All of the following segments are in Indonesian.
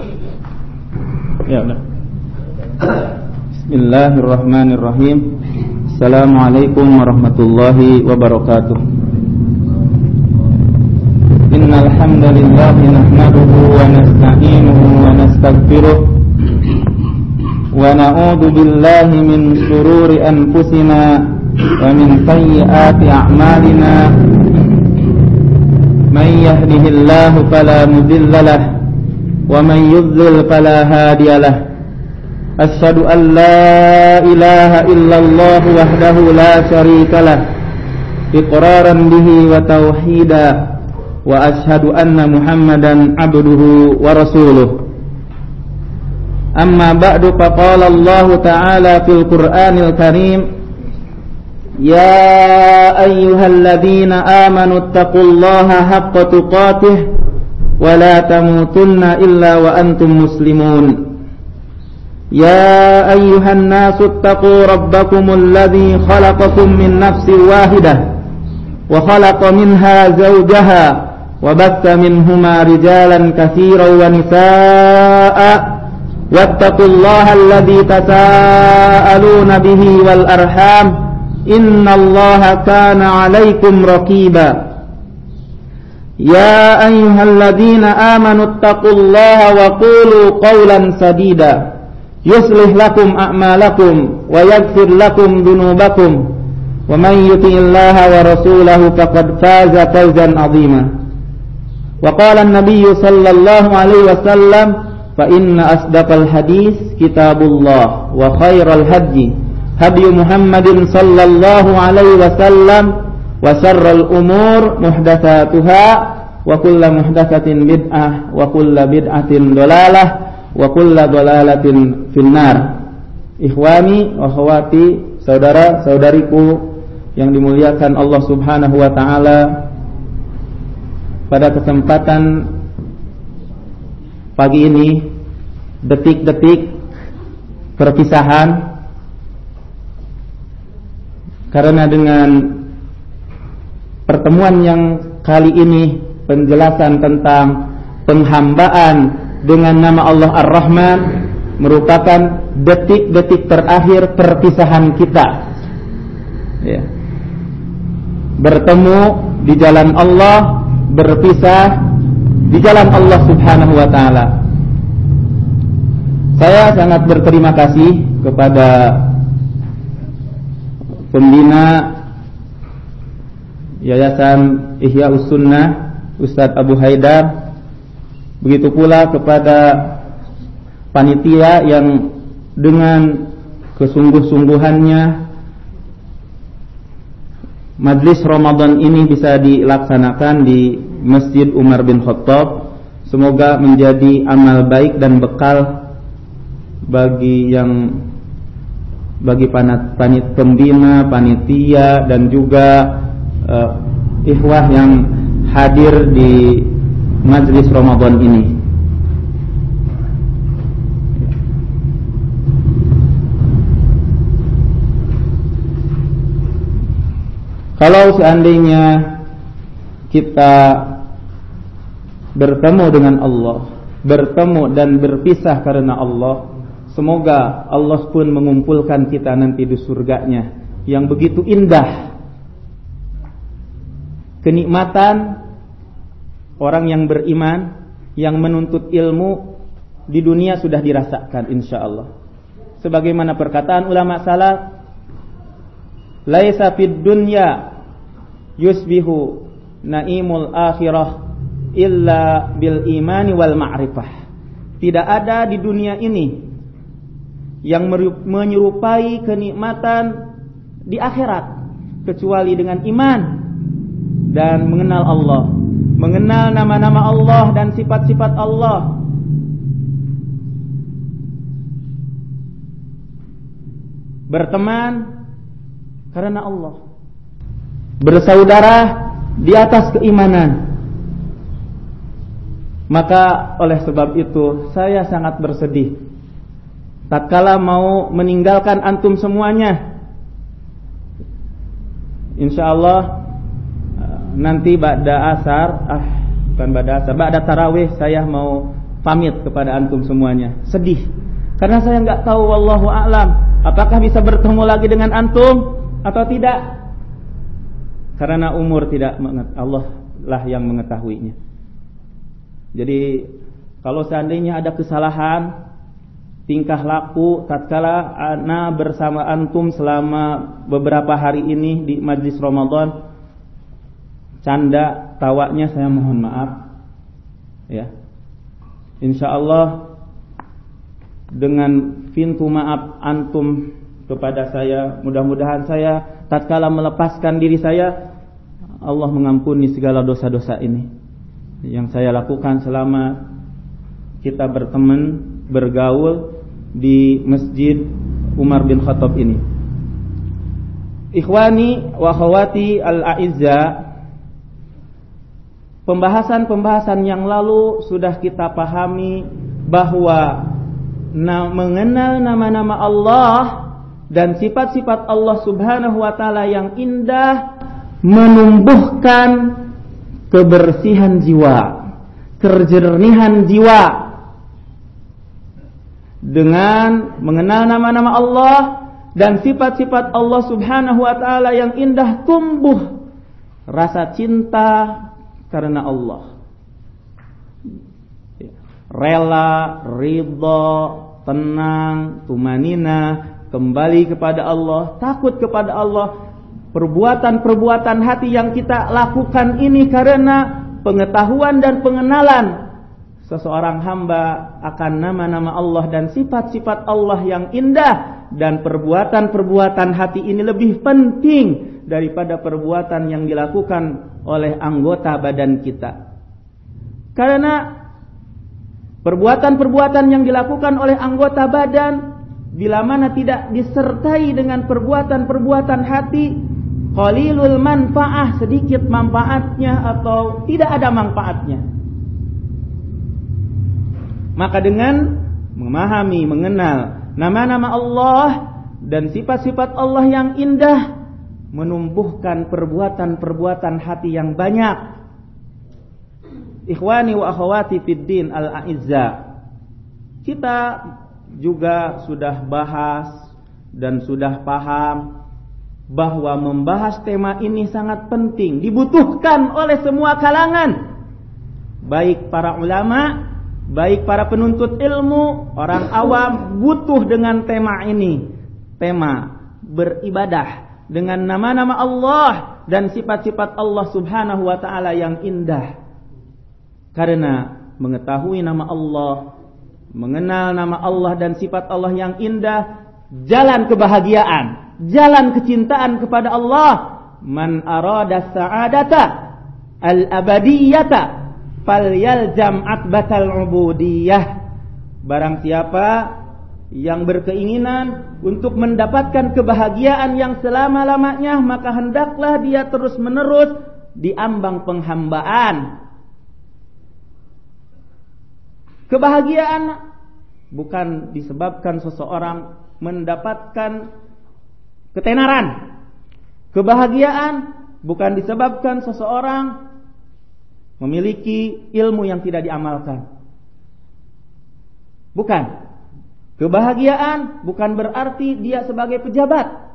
Ya udah. Bismillahirrahmanirrahim. Assalamualaikum warahmatullahi wabarakatuh. Innal hamdalillah nahmaduhu wa nasta'inuhu wa nastaghfiruh wa na'udzu billahi min shururi anfusina wa min sayyiati a'malina. Man yahdihillahu fala mudilla lahu wa man yudlil fala hadiya lahu. Asyhadu an la ilaha illallah wahdahu la syarika lahu iqraran bihi wa tauhida wa asyhadu anna Muhammadan abduhu wa rasuluh. Amma ba'du, faqala Allah ta'ala fil Qur'anil Karim, ya ayyuhalladzina amanu taqullaha haqqa tuqatih wa la tamutunna illa wa antum muslimun. يا أيها الناس اتقوا ربكم الذي خلقكم من نفس واحدة وخلق منها زوجها وبث منهما رجالا كثيرا ونساء واتقوا الله الذي تساءلون به والأرحام إن الله كان عليكم رقيبا. يا أيها الذين آمنوا اتقوا الله وقولوا قولا سديدا يصلح لكم أعمالكم ويغفر لكم ذنوبكم ومن يطع الله ورسوله فقد فاز فوزا عظيما. وقال النبي صلى الله عليه وسلم فإن أصدق الحديث كتاب الله وخير الهدي هدي محمد صلى الله عليه وسلم وشر الأمور محدثاتها وكل محدثة بدعة وكل بدعة ضلالة wa kullu dhalalatin finnar. Ikhwani wa akhwati, saudara-saudariku yang dimuliakan Allah Subhanahu wa taala, pada kesempatan pagi ini, detik-detik perpisahan, karena dengan pertemuan yang kali ini penjelasan tentang penghambaan dengan nama Allah Ar-Rahman merupakan detik-detik terakhir perpisahan kita, ya. Bertemu di jalan Allah, berpisah di jalan Allah Subhanahu wa ta'ala. Saya sangat berterima kasih kepada pembina Yayasan Ihya'us Sunnah Ustadz Abu Haidar, begitu pula kepada panitia yang dengan kesungguh-sungguhannya majlis Ramadan ini bisa dilaksanakan di Masjid Umar bin Khattab. Semoga menjadi amal baik dan bekal bagi pembina, panitia, dan juga ikhwah yang hadir di majlis Ramadan ini. Kalau seandainya kita bertemu dengan Allah, bertemu dan berpisah karena Allah, semoga Allah pun mengumpulkan kita nanti di surganya yang begitu indah. Kenikmatan orang yang beriman, yang menuntut ilmu di dunia sudah dirasakan insyaallah. Sebagaimana perkataan ulama salaf, laisa fid dunya yusbihu naimul akhirah illa bil imani wal ma'rifah. Tidak ada di dunia ini yang menyerupai kenikmatan di akhirat kecuali dengan iman dan mengenal Allah, mengenal nama-nama Allah dan sifat-sifat Allah. Berteman karena Allah, bersaudara di atas keimanan. Maka oleh sebab itu saya sangat bersedih tatkala mau meninggalkan antum semuanya. Insyaallah nanti ba'da tarawih saya mau pamit kepada antum semuanya. Sedih karena saya nggak tahu, wallahu a'lam, apakah bisa bertemu lagi dengan antum atau tidak. Karena umur tidak Allah lah yang mengetahuinya. Jadi kalau seandainya ada kesalahan tingkah laku tatkala ana bersama antum selama beberapa hari ini di majlis Ramadan, canda tawanya, saya mohon maaf ya. Insyaallah dengan pintu maaf antum kepada saya, mudah-mudahan saya tatkala melepaskan diri saya, Allah mengampuni segala dosa-dosa ini yang saya lakukan selama kita berteman, bergaul di Masjid Umar bin Khattab ini. Ikhwani wa akhwati al-a'izza, pembahasan-pembahasan yang lalu sudah kita pahami bahwa mengenal nama-nama Allah dan sifat-sifat Allah Subhanahu wa taala yang indah menumbuhkan kebersihan jiwa, kejernihan jiwa. Dengan mengenal nama-nama Allah dan sifat-sifat Allah Subhanahu wa taala yang indah, tumbuh rasa cinta karena Allah. Rela, ridha, tenang, tumanina, kembali kepada Allah, takut kepada Allah. Perbuatan-perbuatan hati yang kita lakukan ini karena pengetahuan dan pengenalan seseorang hamba akan nama-nama Allah dan sifat-sifat Allah yang indah. Dan perbuatan-perbuatan hati ini lebih penting daripada perbuatan yang dilakukan oleh anggota badan kita. Karena perbuatan-perbuatan yang dilakukan oleh anggota badan bila mana tidak disertai dengan perbuatan-perbuatan hati, qalilul manfaah, sedikit manfaatnya atau tidak ada manfaatnya. Maka dengan memahami, mengenal nama-nama Allah dan sifat-sifat Allah yang indah, menumbuhkan perbuatan-perbuatan hati yang banyak. Ikhwani wa akhwati fid din al-a'izza, kita juga sudah bahas dan sudah paham bahwa membahas tema ini sangat penting, dibutuhkan oleh semua kalangan, baik para ulama, baik para penuntut ilmu, orang awam butuh dengan tema ini. Tema beribadah dengan nama-nama Allah dan sifat-sifat Allah Subhanahu wa taala yang indah. Karena mengetahui nama Allah, mengenal nama Allah dan sifat Allah yang indah, jalan kebahagiaan, jalan kecintaan kepada Allah. Man arada sa'adata al-abadiyata falyalzam atbatal ubudiyah. Barang siapa yang berkeinginan untuk mendapatkan kebahagiaan yang selama-lamanya, maka hendaklah dia terus-menerus di ambang penghambaan. Kebahagiaan bukan disebabkan seseorang mendapatkan ketenaran. Kebahagiaan bukan disebabkan seseorang memiliki ilmu yang tidak diamalkan. Bukan. Kebahagiaan bukan berarti dia sebagai pejabat,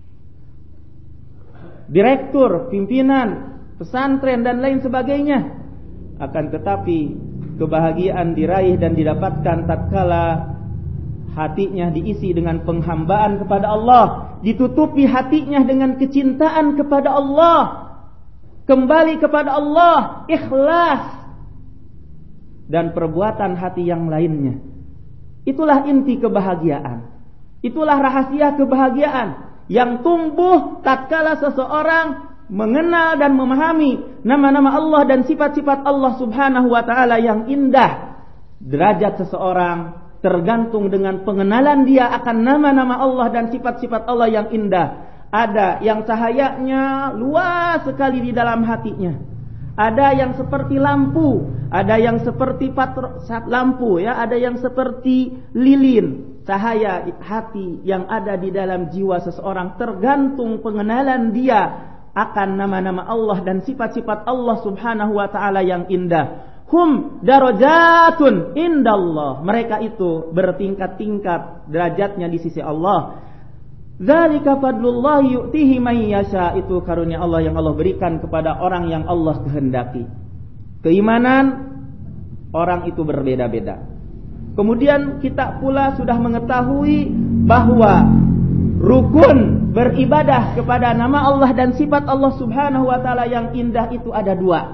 direktur, pimpinan, pesantren dan lain sebagainya. Akan tetapi kebahagiaan diraih dan didapatkan tatkala hatinya diisi dengan penghambaan kepada Allah, ditutupi hatinya dengan kecintaan kepada Allah, kembali kepada Allah, ikhlas, dan perbuatan hati yang lainnya. Itulah inti kebahagiaan. Itulah rahasia kebahagiaan yang tumbuh tatkala seseorang mengenal dan memahami nama-nama Allah dan sifat-sifat Allah Subhanahu wa taala yang indah. Derajat seseorang tergantung dengan pengenalan dia akan nama-nama Allah dan sifat-sifat Allah yang indah. Ada yang cahayanya luas sekali di dalam hatinya. Ada yang seperti lampu, ada yang seperti lampu ya, ada yang seperti lilin. Cahaya hati yang ada di dalam jiwa seseorang tergantung pengenalan dia akan nama-nama Allah dan sifat-sifat Allah Subhanahu wa taala yang indah. hum darajatun indallah. Mereka itu bertingkat-tingkat derajatnya di sisi Allah. Dzalika fadlullah yu'tihi man yasha. Itu karunia Allah yang Allah berikan kepada orang yang Allah kehendaki. Keimanan orang itu berbeda-beda. Kemudian kita pula sudah mengetahui bahwa rukun beribadah kepada nama Allah dan sifat Allah Subhanahu wa taala yang indah itu ada dua.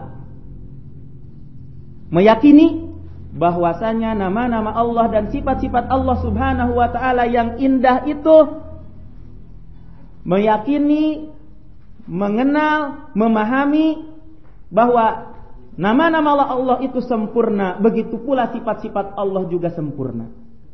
Meyakini bahwasanya nama-nama Allah dan sifat-sifat Allah Subhanahu wa taala yang indah itu, meyakini, mengenal, memahami bahwa nama-nama Allah itu sempurna, begitu pula sifat-sifat Allah juga sempurna.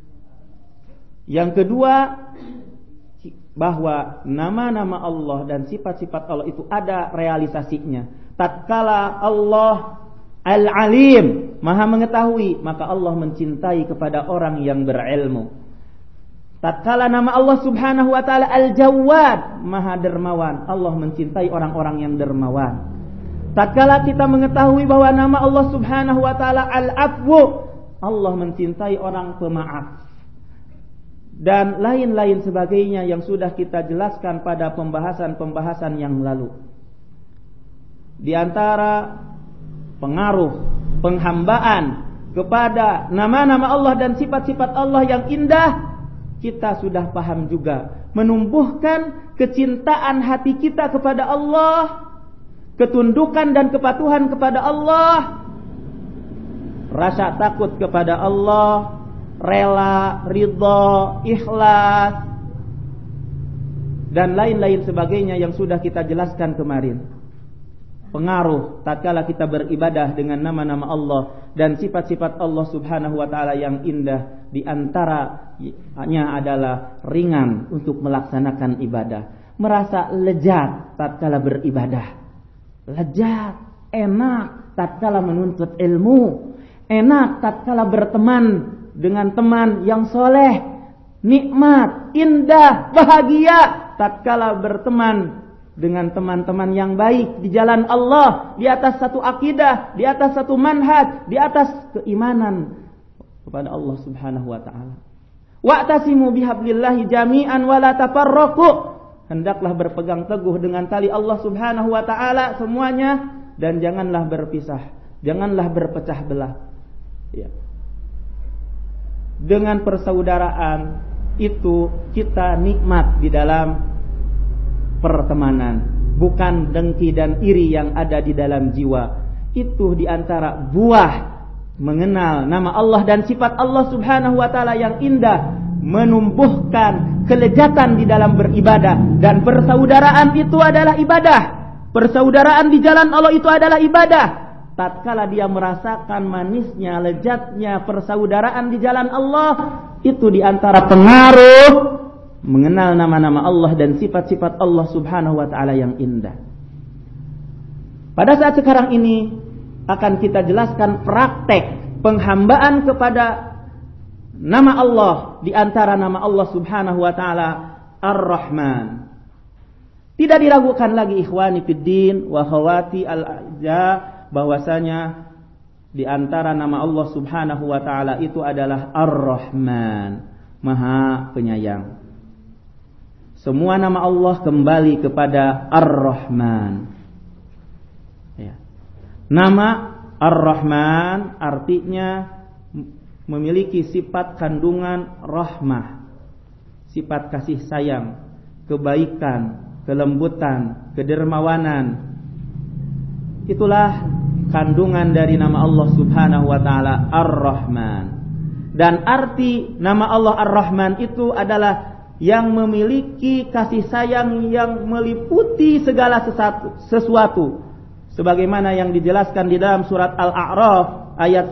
Yang kedua, bahwa nama-nama Allah dan sifat-sifat Allah itu ada realisasinya. Tatkala Allah Al-Alim, Maha mengetahui, maka Allah mencintai kepada orang yang berilmu. Tatkala nama Allah Subhanahu wa taala Al-Jawad, Maha dermawan, Allah mencintai orang-orang yang dermawan. Tatkala kita mengetahui bahwa nama Allah Subhanahu wa taala Al-Afwu, Allah mencintai orang pemaaf. Dan lain-lain sebagainya yang sudah kita jelaskan pada pembahasan-pembahasan yang lalu. Di antara pengaruh penghambaan kepada nama-nama Allah dan sifat-sifat Allah yang indah, kita sudah paham juga, menumbuhkan kecintaan hati kita kepada Allah, ketundukan dan kepatuhan kepada Allah, rasa takut kepada Allah, rela, ridha, ikhlas, dan lain-lain sebagainya yang sudah kita jelaskan kemarin. Pengaruh tatkala kita beribadah dengan nama-nama Allah dan sifat-sifat Allah Subhanahu wa taala yang indah, di antaranya adalah ringan untuk melaksanakan ibadah, merasa lezat tatkala beribadah, lezat, enak tatkala menuntut ilmu, enak tatkala berteman dengan teman yang soleh, nikmat, indah, bahagia tatkala berteman dengan teman-teman yang baik di jalan Allah, di atas satu akidah, di atas satu manhaj, di atas keimanan kepada Allah Subhanahu wa taala. Wa'tasimu bihablillahi jami'an wa la tafarraqu. Hendaklah berpegang teguh dengan tali Allah Subhanahu wa taala semuanya, dan janganlah berpisah, janganlah berpecah belah. Ya. Dengan persaudaraan itu kita nikmat di dalam pertemanan, bukan dengki dan iri yang ada di dalam jiwa. Itu di antara buah mengenal nama Allah dan sifat Allah Subhanahu wa taala yang indah, menumbuhkan kelezatan di dalam beribadah. Dan persaudaraan itu adalah ibadah. Persaudaraan di jalan Allah itu adalah ibadah. Tatkala dia merasakan manisnya, lezatnya persaudaraan di jalan Allah, itu di antara pengaruh mengenal nama-nama Allah dan sifat-sifat Allah Subhanahu wa taala yang indah. Pada saat sekarang ini akan kita jelaskan praktek penghambaan kepada nama Allah, di antara nama Allah Subhanahu wa taala Ar-Rahman. Tidak diragukan lagi ikhwani fiddin wa khawati al-a'za, bahwasanya di antara nama Allah Subhanahu wa taala itu adalah Ar-Rahman, Maha Penyayang. Semua nama Allah kembali kepada Ar-Rahman. Ya. Nama Ar-Rahman artinya memiliki sifat kandungan rahmah, sifat kasih sayang, kebaikan, kelembutan, kedermawanan. Itulah kandungan dari nama Allah Subhanahu wa taala Ar-Rahman. Dan arti nama Allah Ar-Rahman itu adalah yang memiliki kasih sayang yang meliputi segala sesuatu, sebagaimana yang dijelaskan di dalam surat Al-A'raf ayat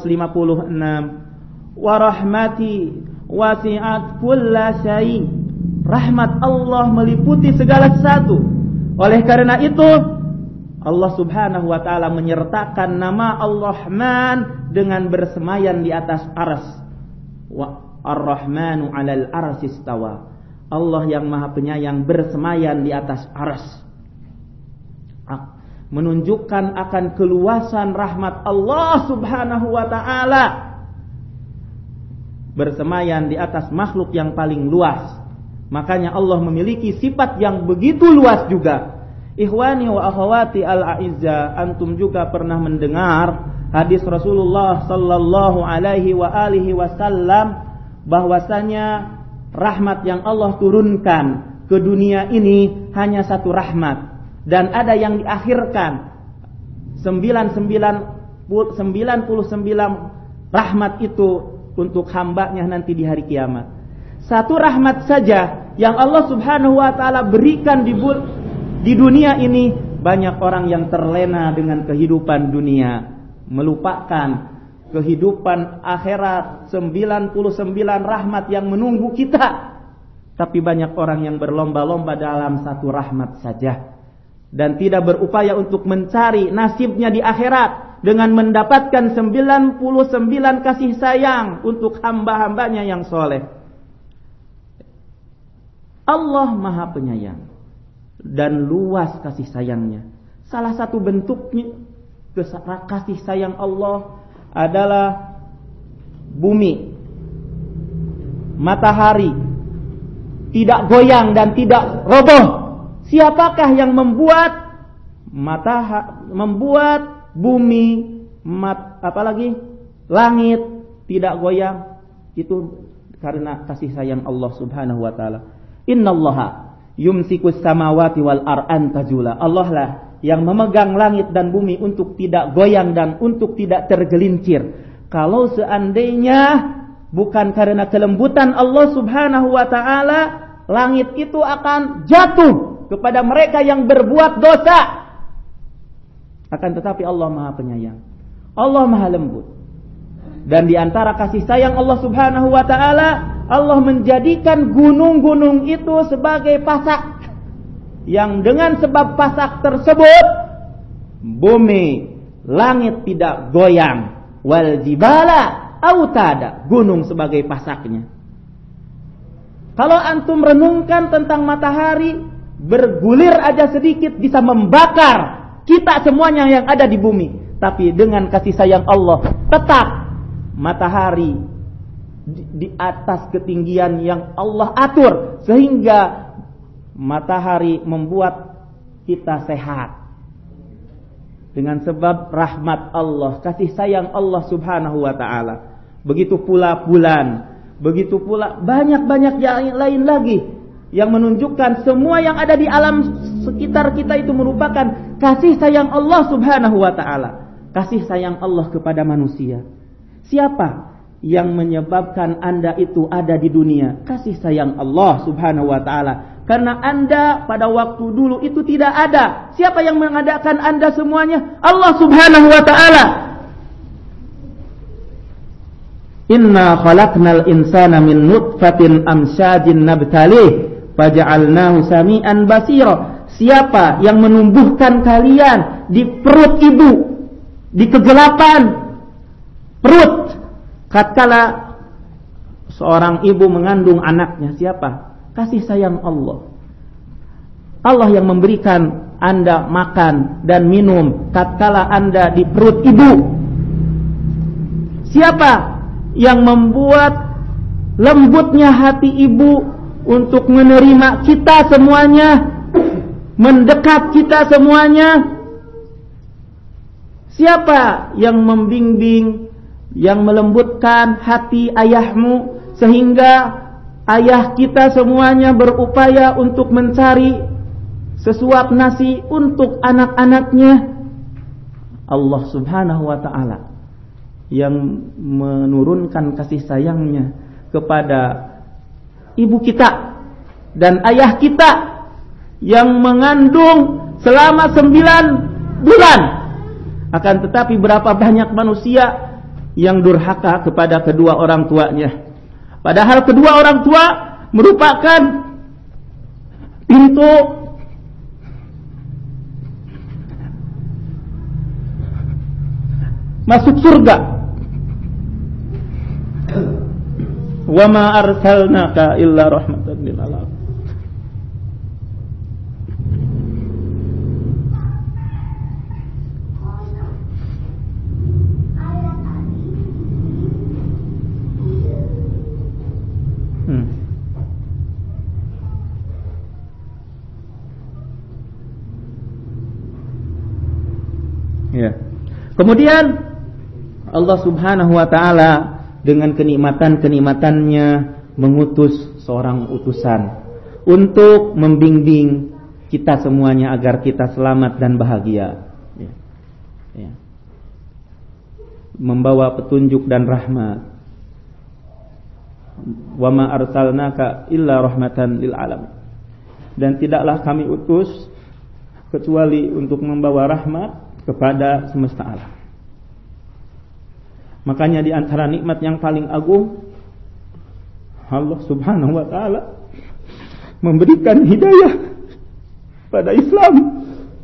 156. Wa rahmati wasi'at kulla syai'. Rahmat Allah meliputi segala sesuatu. Oleh karena itu Allah Subhanahu wa taala menyertakan nama Ar-Rahman dengan bersemayan di atas arsy. Ar-Rahmanu 'alal arsy istawa. Allah yang Maha Penyayang bersemayan di atas arsy. menunjukkan akan keluasan rahmat Allah Subhanahu wa taala bersemayan di atas makhluk yang paling luas. Makanya Allah memiliki sifat yang begitu luas juga. Ikhwani wa akhwati al-a'izza, antum juga pernah mendengar hadis Rasulullah sallallahu alaihi wa alihi wasallam bahwasanya rahmat yang Allah turunkan ke dunia ini hanya satu rahmat. Dan ada yang diakhirkan 99 rahmat itu untuk hambanya nanti di hari kiamat. Satu rahmat saja yang Allah Subhanahu wa taala berikan di dunia ini, banyak orang yang terlena dengan kehidupan dunia, melupakan kehidupan akhirat, 99 rahmat yang menunggu kita. Tapi banyak orang yang berlomba-lomba dalam satu rahmat saja dan tidak berupaya untuk mencari nasibnya di akhirat dengan mendapatkan 99 kasih sayang untuk hamba-hambanya yang soleh. Allah Maha Penyayang dan luas kasih sayangnya. Salah satu bentuknya kasih sayang Allah adalah bumi, matahari tidak goyang dan tidak roboh. Siapakah yang membuat bumi, langit tidak goyang? Itu karena kasih sayang Allah Subhanahu wa taala. Innallaha yumsikus samawati wal an tazula. Allah lah yang memegang langit dan bumi untuk tidak goyang dan untuk tidak tergelincir. Kalau seandainya bukan karena kelembutan Allah Subhanahu wa taala, langit itu akan jatuh kepada mereka yang berbuat dosa. Akan tetapi Allah Maha Penyayang, Allah Maha Lembut. Dan di antara kasih sayang Allah Subhanahu wa taala, Allah menjadikan gunung-gunung itu sebagai pasak, yang dengan sebab pasak tersebut bumi, langit tidak goyang. Wal jibala autada, gunung sebagai pasaknya. Kalau antum renungkan tentang matahari, bergulir aja sedikit bisa membakar kita semuanya yang ada di bumi. Tapi dengan kasih sayang Allah, tetap matahari di atas ketinggian yang Allah atur, sehingga matahari membuat kita sehat. Dengan sebab rahmat Allah, kasih sayang Allah Subhanahu wa ta'ala. Begitu pula bulan, begitu pula banyak-banyak yang lain lagi yang menunjukkan semua yang ada di alam sekitar kita itu merupakan kasih sayang Allah Subhanahu wa ta'ala. Kasih sayang Allah kepada manusia. Siapa yang menyebabkan Anda itu ada di dunia? Kasih sayang Allah Subhanahu wa ta'ala. Karena Anda pada waktu dulu itu tidak ada. Siapa yang mengadakan Anda semuanya? Allah Subhanahu wa ta'ala. Inna khalaqnal insana min nutfatin amsyajin nabtalih faja'alnahu sami'an basira. Siapa yang menumbuhkan kalian di perut ibu, di kegelapan perut, tatkala seorang ibu mengandung anaknya? Siapa? Kasih sayang Allah. Allah yang memberikan Anda makan dan minum tatkala Anda di perut ibu. Siapa yang membuat lembutnya hati ibu untuk menerima kita semuanya, mendekat kita semuanya? Siapa yang membimbing, yang melembutkan hati ayahmu sehingga ayah kita semuanya berupaya untuk mencari sesuap nasi untuk anak-anaknya? Allah Subhanahu wa ta'ala yang menurunkan kasih sayangnya kepada ibu kita dan ayah kita yang mengandung selama 9 bulan. Akan tetapi berapa banyak manusia yang durhaka kepada kedua orang tuanya. Padahal kedua orang tua merupakan pintu masuk surga. Wa ma arsalnaka illa rahmatan lil alamin. Kemudian Allah Subhanahu wa taala dengan kenikmatan-kenikmatannya mengutus seorang utusan untuk membimbing kita semuanya agar kita selamat dan bahagia. Ya. Membawa petunjuk dan rahmat. Wa ma arsalnaka illa rahmatan lil alamin. Dan tidaklah kami utus kecuali untuk membawa rahmat kepada semesta alam. Makanya di antara nikmat yang paling agung, Allah Subhanahu wa taala memberikan hidayah pada Islam.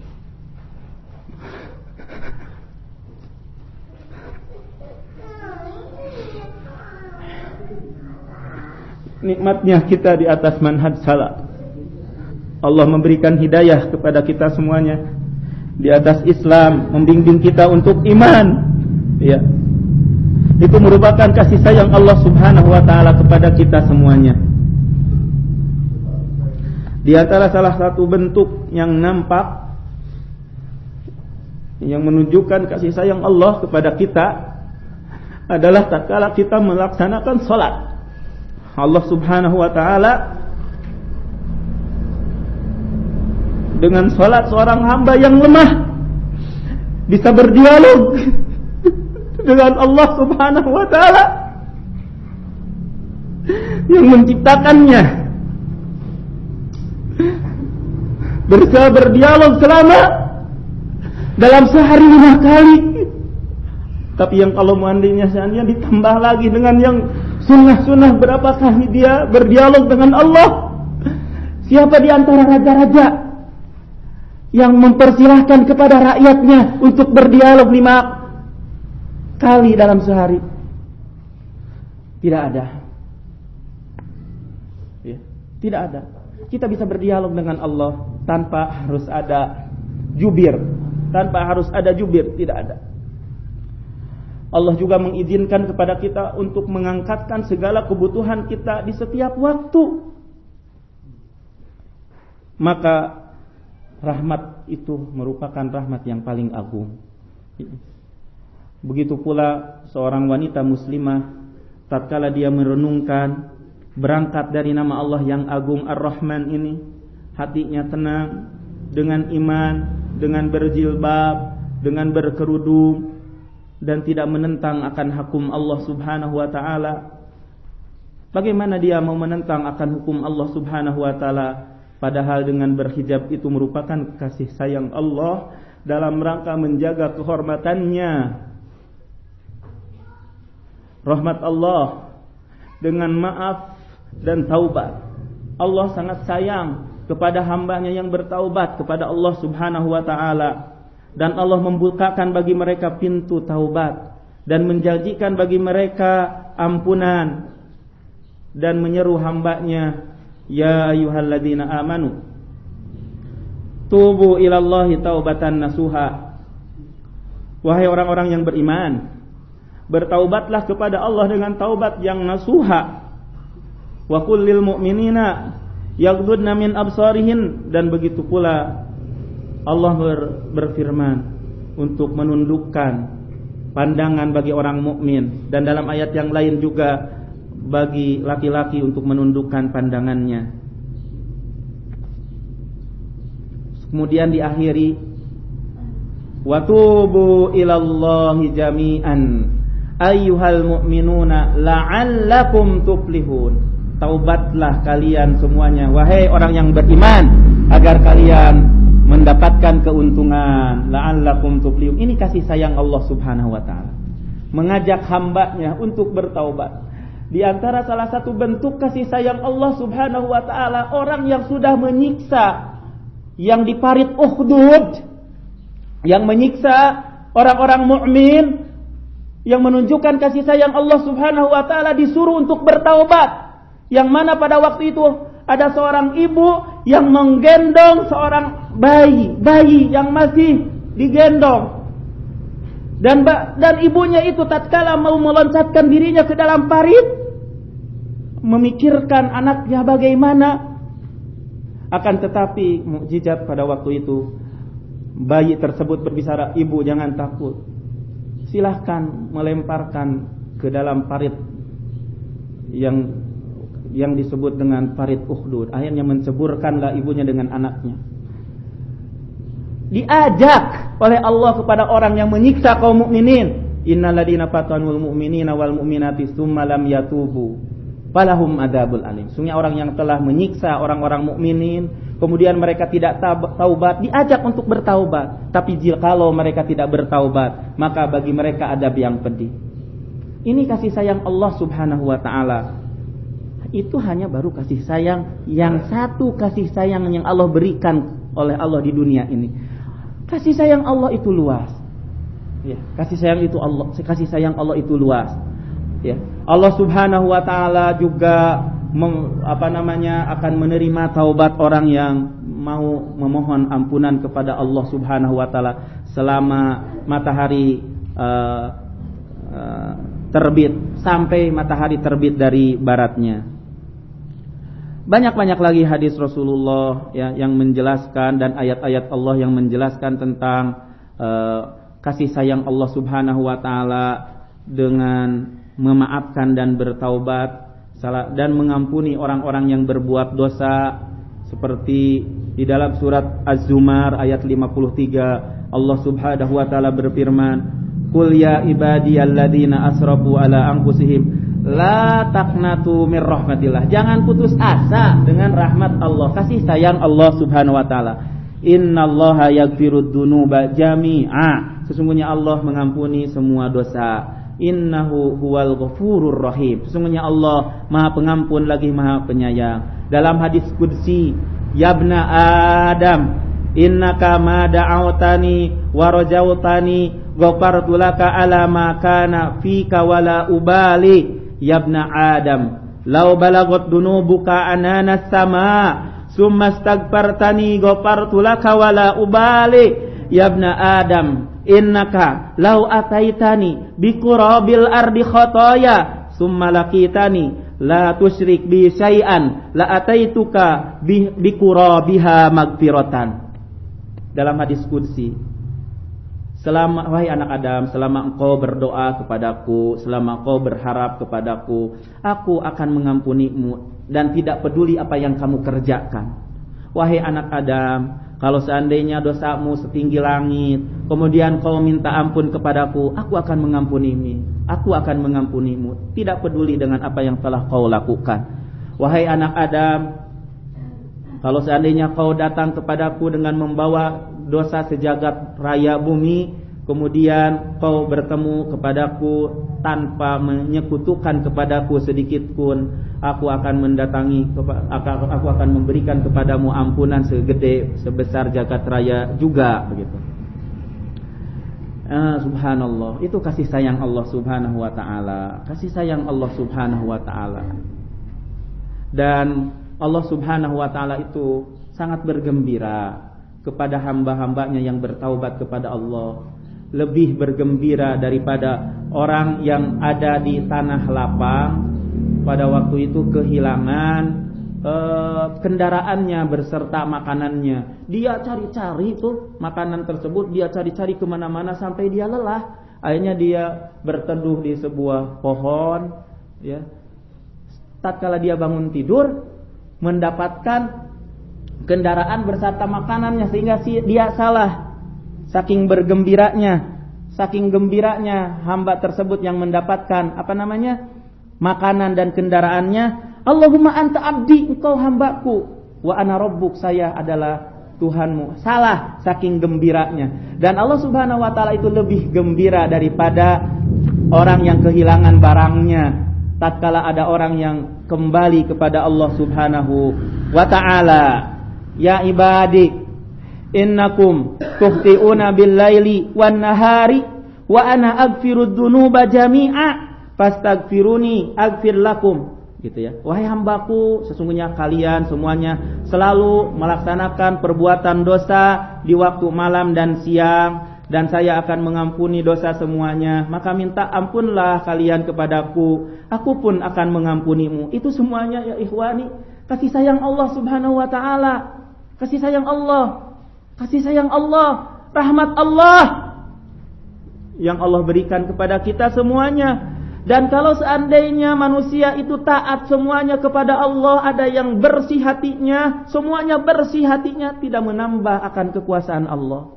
Nikmatnya kita di atas manhaj salaf. Allah memberikan hidayah kepada kita semuanya di atas Islam, membimbing kita untuk iman. Ya. Itu merupakan kasih sayang Allah Subhanahu wa taala kepada kita semuanya. Di antara salah satu bentuk yang nampak yang menunjukkan kasih sayang Allah kepada kita adalah tatkala kita melaksanakan salat. Allah Subhanahu wa taala dengan salat seorang hamba yang lemah bisa berdialog dengan Allah Subhanahu wa taala yang menciptakannya, bisa berdialog selama dalam sehari 5 kali. Tapi yang kalau seandainya ditambah lagi dengan yang sunnah-sunnah, berapa kali dia berdialog dengan Allah? Siapa di antara raja-raja yang mempersilahkan kepada rakyatnya untuk berdialog 5 kali dalam sehari? Tidak ada. Ya, tidak ada. Kita bisa berdialog dengan Allah tanpa harus ada jubir, tidak ada. Allah juga mengizinkan kepada kita untuk mengangkatkan segala kebutuhan kita di setiap waktu. Maka rahmat itu merupakan rahmat yang paling agung. Begitu pula seorang wanita muslimah tatkala dia merenungkan berangkat dari nama Allah yang agung Ar-Rahman ini, hatinya tenang dengan iman, dengan berjilbab, dengan berkerudung, dan tidak menentang akan hukum Allah Subhanahu wa taala. Bagaimana dia mau menentang akan hukum Allah Subhanahu wa taala padahal dengan berhijab itu merupakan kasih sayang Allah dalam rangka menjaga kehormatannya. Rahmat Allah dengan maaf dan taubat. Allah sangat sayang kepada hambanya yang bertaubat kepada Allah Subhanahu wa taala. Dan Allah membukakan bagi mereka pintu taubat dan menjanjikan bagi mereka ampunan dan menyeru hambanya, ya ayyuhalladzina amanu tubu ilallahi taubatan nasuha. Wahai orang-orang yang beriman, bertaubatlah kepada Allah dengan taubat yang nasuha. Wa qul lil mu'minina yaghdudna min absarihin, dan begitu pula Allah berfirman untuk menundukkan pandangan bagi orang mukmin, dan dalam ayat yang lain juga bagi laki-laki untuk menundukkan pandangannya. Kemudian diakhiri wa tubu ilallahi jami'an ayyuhal mu'minuna la'allakum tuflihun. Taubatlah kalian semuanya wahai orang yang beriman agar kalian mendapatkan keuntungan. La'allakum tuflihun. Ini kasih sayang Allah Subhanahu wa taala, mengajak hambanya untuk bertaubat. Di antara salah satu bentuk kasih sayang Allah Subhanahu wa taala, orang yang sudah menyiksa, yang di parit Uhud, yang menyiksa orang-orang mukmin, yang menunjukkan kasih sayang Allah Subhanahu wa taala, disuruh untuk bertaubat. Yang mana pada waktu itu ada seorang ibu yang menggendong seorang bayi yang masih digendong, dan ibunya itu tatkala mau meloncatkan dirinya ke dalam parit, memikirkan anaknya bagaimana. Akan tetapi mukjizat pada waktu itu, bayi tersebut berbicara, ibu jangan takut, silahkan melemparkan ke dalam parit yang disebut dengan parit Ukhdud. Akhirnya menceburkanlah ibunya dengan anaknya. Diajak oleh Allah kepada orang yang menyiksa kaum mukminin. Innal ladzina fatanul mu'minina wal mu'minati tsumma lam yatubu falahum adzabul alim. Sungguh orang yang telah menyiksa orang-orang mukminin kemudian mereka tidak taubat, diajak untuk bertaubat. Tapi kalau mereka tidak bertaubat, maka bagi mereka adab yang pedih. Ini kasih sayang Allah Subhanahu wa taala. Itu hanya baru kasih sayang yang satu, kasih sayang yang Allah berikan oleh Allah di dunia ini. Kasih sayang Allah itu luas. Ya, kasih sayang Allah itu luas. Ya. Allah Subhanahu wa taala juga akan menerima taubat orang yang mau memohon ampunan kepada Allah Subhanahu wa taala selama matahari terbit sampai matahari terbit dari baratnya. Banyak-banyak lagi hadis Rasulullah ya, yang menjelaskan dan ayat-ayat Allah yang menjelaskan tentang kasih sayang Allah Subhanahu wa taala dengan memaafkan dan bertaubat dan mengampuni orang-orang yang berbuat dosa, seperti di dalam surat Az-Zumar ayat 53 Allah Subhanahu wa taala berfirman, "Qul ya ibadiyalladzina asrafu ala anfusihim la taqnatu mir rahmatillah." Jangan putus asa dengan rahmat Allah, kasih sayang Allah Subhanahu wa taala. Innallaha yaghfirud dzunuba jami'a. Sesungguhnya Allah mengampuni semua dosa. Innahu huwal ghafurur rahim. Sesungguhnya Allah Maha Pengampun lagi Maha Penyayang. Dalam hadis qudsi, "Ya ibna Adam, innaka ma da'awtani wa rajautani ghafartu laka ala ma kana fika wala ubali. Ya ibna Adam, law balagat dunubuka anana sama, summa astaghfartani ghafartu laka wala ubali. Ya ibna Adam, innaka law ataitani biqurabil ardi khotoya summa laqitani la tusyrik bi syai'an la ataituka biqurabiha magfiratan." Dalam hadis qudsi, wahai anak Adam, selama engkau berdoa kepadaku, selama engkau berharap kepadaku, aku akan mengampunimu dan tidak peduli apa yang kamu kerjakan. Wahai anak Adam, kalau seandainya dosamu setinggi langit, kemudian kau minta ampun kepadaku, aku akan mengampunimu. Aku akan mengampunimu, tidak peduli dengan apa yang telah kau lakukan. Wahai anak Adam, kalau seandainya kau datang kepadaku dengan membawa dosa sejagat raya bumi, kemudian kau bertemu kepadaku tanpa menyekutukan kepadaku sedikit pun, aku akan memberikan kepadamu ampunan sebesar jagat raya juga, begitu. Subhanallah, itu kasih sayang Allah Subhanahu wa taala, kasih sayang Allah Subhanahu wa taala. Dan Allah Subhanahu wa taala itu sangat bergembira kepada hamba-hambanya yang bertaubat kepada Allah, lebih bergembira daripada orang yang ada di tanah lapang pada waktu itu kehilangan kendaraannya berserta makanannya. Dia cari-cari tuh makanan tersebut, dia cari-cari kemana-mana sampai dia lelah. Akhirnya dia berteduh di sebuah pohon, ya. Tatkala dia bangun tidur, mendapatkan kendaraan berserta makanannya, sehingga dia salah. Saking gembiranya hamba tersebut yang mendapatkan makanan dan kendaraannya. Allahumma anta abdi, engkau hambaku, wa ana rabbuk, saya adalah Tuhanmu. Salah saking gembiranya. Dan Allah Subhanahu wa taala itu lebih gembira daripada orang yang kehilangan barangnya. Tatkala ada orang yang kembali kepada Allah Subhanahu wa taala. Ya ibadi, innakum tukhti'una bil-laili wan-nahari wa ana aghfirud dzunuba jami'a fastaghfiruni aghfir lakum. Gitu ya. Wahai hambaku, sesungguhnya kalian semuanya selalu melaksanakan perbuatan dosa di waktu malam dan siang, dan saya akan mengampuni dosa semuanya. Maka minta ampunlah kalian kepadaku, aku pun akan mengampunimu. Itu semuanya ya ikhwani, kasih sayang Allah Subhanahu wa taala. Kasih sayang Allah, rahmat Allah. yang Allah berikan kepada kita semuanya. Dan kalau seandainya manusia itu taat semuanya kepada Allah, ada yang bersih hatinya, semuanya bersih hatinya, tidak menambah akan kekuasaan Allah.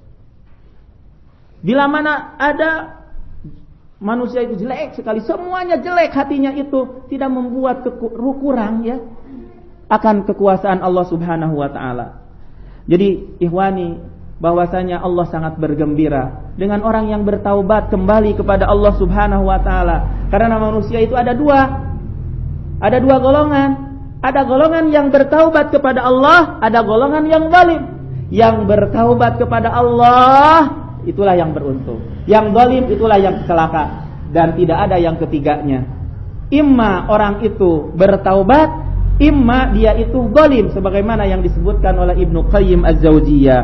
Bila mana ada manusia itu jelek sekali, semuanya jelek hatinya, itu tidak membuat kurang ya akan kekuasaan Allah Subhanahu wa taala. Jadi ikhwani, bahwasanya Allah sangat bergembira dengan orang yang bertaubat kembali kepada Allah Subhanahu wa taala. Karena manusia itu ada dua. Ada dua golongan. Ada golongan yang bertaubat kepada Allah, ada golongan yang zalim. Yang bertaubat kepada Allah itulah yang beruntung. Yang zalim itulah yang celaka, dan tidak ada yang ketiganya. Imma orang itu bertaubat, imma dia itu zalim, sebagaimana yang disebutkan oleh Ibnu Qayyim Az-Zaujiyah.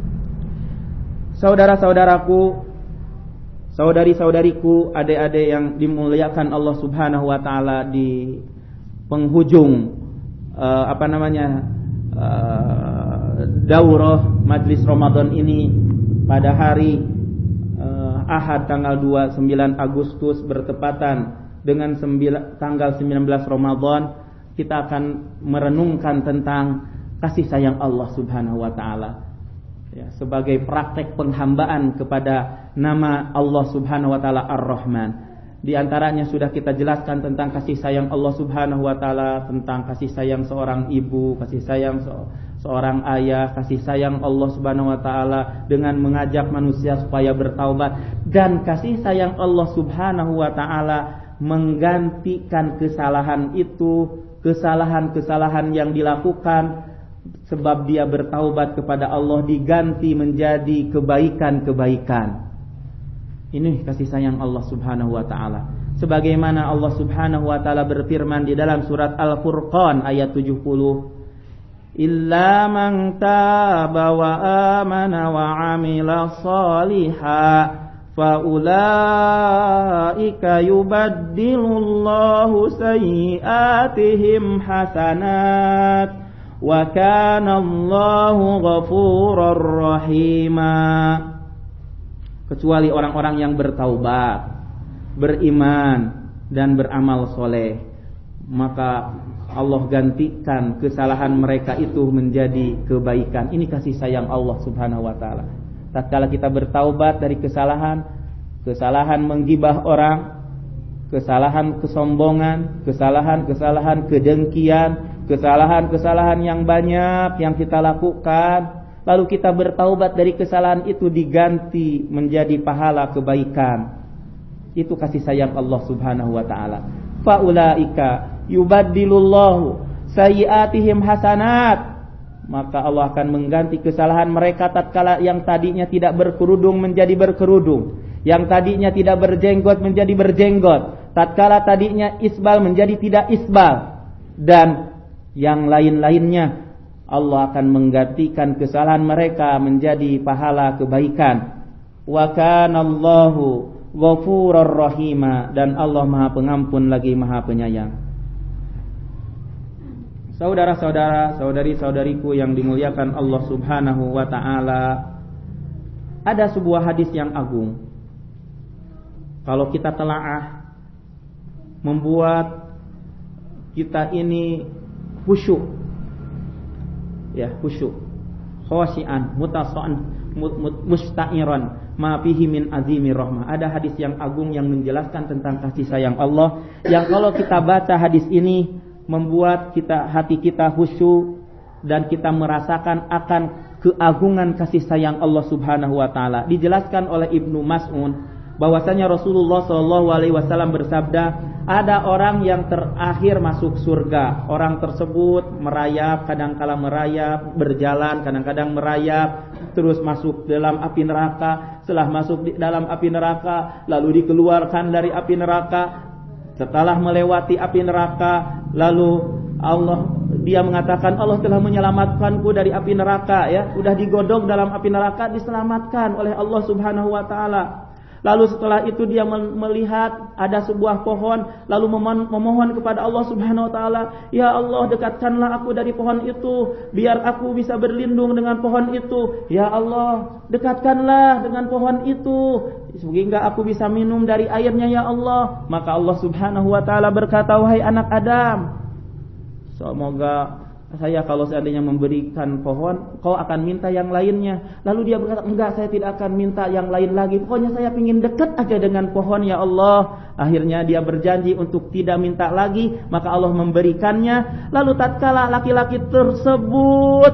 Saudara-saudaraku, saudari-saudariku, adik-adik yang dimuliakan Allah Subhanahu wa taala, di penghujung daurah majlis Ramadan ini pada hari Ahad tanggal 29 Agustus bertepatan dengan tanggal 19 Ramadan, kita akan merenungkan tentang kasih sayang Allah Subhanahu wa taala. Ya, sebagai praktek penghambaan kepada nama Allah Subhanahu wa taala Ar-Rahman. Di antaranya sudah kita jelaskan tentang kasih sayang Allah Subhanahu wa taala, tentang kasih sayang seorang ibu, kasih sayang seorang ayah, kasih sayang Allah Subhanahu wa taala dengan mengajak manusia supaya bertaubat, dan kasih sayang Allah Subhanahu wa taala menggantikan kesalahan itu, kesalahan-kesalahan yang dilakukan sebab dia bertaubat kepada Allah, diganti menjadi kebaikan-kebaikan. Ini kasih sayang Allah Subhanahu wa taala. Sebagaimana Allah Subhanahu wa taala berfirman di dalam surat Al-Furqan ayat 70, "Illa man taba wa amana wa 'amila shalihan fa ulaika yubaddilullahu sayyi'atihim hasanat wa kana Allahu ghafurur rahima." Kecuali orang-orang yang bertaubat, beriman, dan beramal soleh, maka Allah gantikan kesalahan mereka itu menjadi kebaikan. Ini kasih sayang Allah Subhanahu wa taala. Tatkala kita bertaubat dari kesalahan menggibah orang, kesalahan kesombongan, kesalahan kedengkian, kesalahan yang banyak yang kita lakukan, lalu kita bertaubat dari kesalahan itu, diganti menjadi pahala kebaikan. Itu kasih sayang Allah Subhanahu wa taala. Faulaika yubaddilullahu sayyi'atihim hasanat, maka Allah akan mengganti kesalahan mereka tatkala yang tadinya tidak berkerudung menjadi berkerudung, yang tadinya tidak berjenggot menjadi berjenggot, tatkala tadinya isbal menjadi tidak isbal, dan yang lain-lainnya. Allah akan menggantikan kesalahan mereka menjadi pahala kebaikan. Wa kana Allahu ghafurur rahima, dan Allah Maha Pengampun lagi Maha Penyayang. Saudara-saudara, saudari-saudariku yang dimuliakan Allah Subhanahu wa taala, ada sebuah hadis yang agung. Kalau kita telaah, membuat kita ini khusyuk. Ya, khusyuk, khashian, mutasaan, musta'iran ma fihi min azimi rahmah. Ada hadis yang agung yang menjelaskan tentang kasih sayang Allah, yang kalau kita baca hadis ini membuat hati kita khusyuk, dan kita merasakan akan keagungan kasih sayang Allah Subhanahu wa taala. Dijelaskan oleh Ibnu Mas'ud bahwasanya Rasulullah SAW bersabda, ada orang yang terakhir masuk surga. Orang tersebut merayap, kadang-kala merayap, berjalan, kadang-kadang merayap, terus masuk dalam api neraka. Setelah masuk di dalam api neraka, lalu dikeluarkan dari api neraka. Setelah melewati api neraka, lalu dia mengatakan, Allah telah menyelamatkanku dari api neraka, ya, sudah digodok dalam api neraka, diselamatkan oleh Allah Subhanahu wa taala. Lalu setelah itu dia melihat ada sebuah pohon, lalu memohon kepada Allah Subhanahu wa taala, "Ya Allah, dekatkanlah aku dari pohon itu, biar aku bisa berlindung dengan pohon itu. Ya Allah, dekatkanlah dengan pohon itu sehingga aku bisa minum dari airnya, ya Allah." Maka Allah Subhanahu wa taala berkata, "Wahai anak Adam, semoga saya kalau seandainya memberikan pohon, kau akan minta yang lainnya." Lalu dia berkata, "Enggak, saya tidak akan minta yang lain lagi. Pokoknya saya ingin dekat aja dengan pohon, ya Allah." Akhirnya dia berjanji untuk tidak minta lagi, maka Allah memberikannya. Lalu tatkala laki-laki tersebut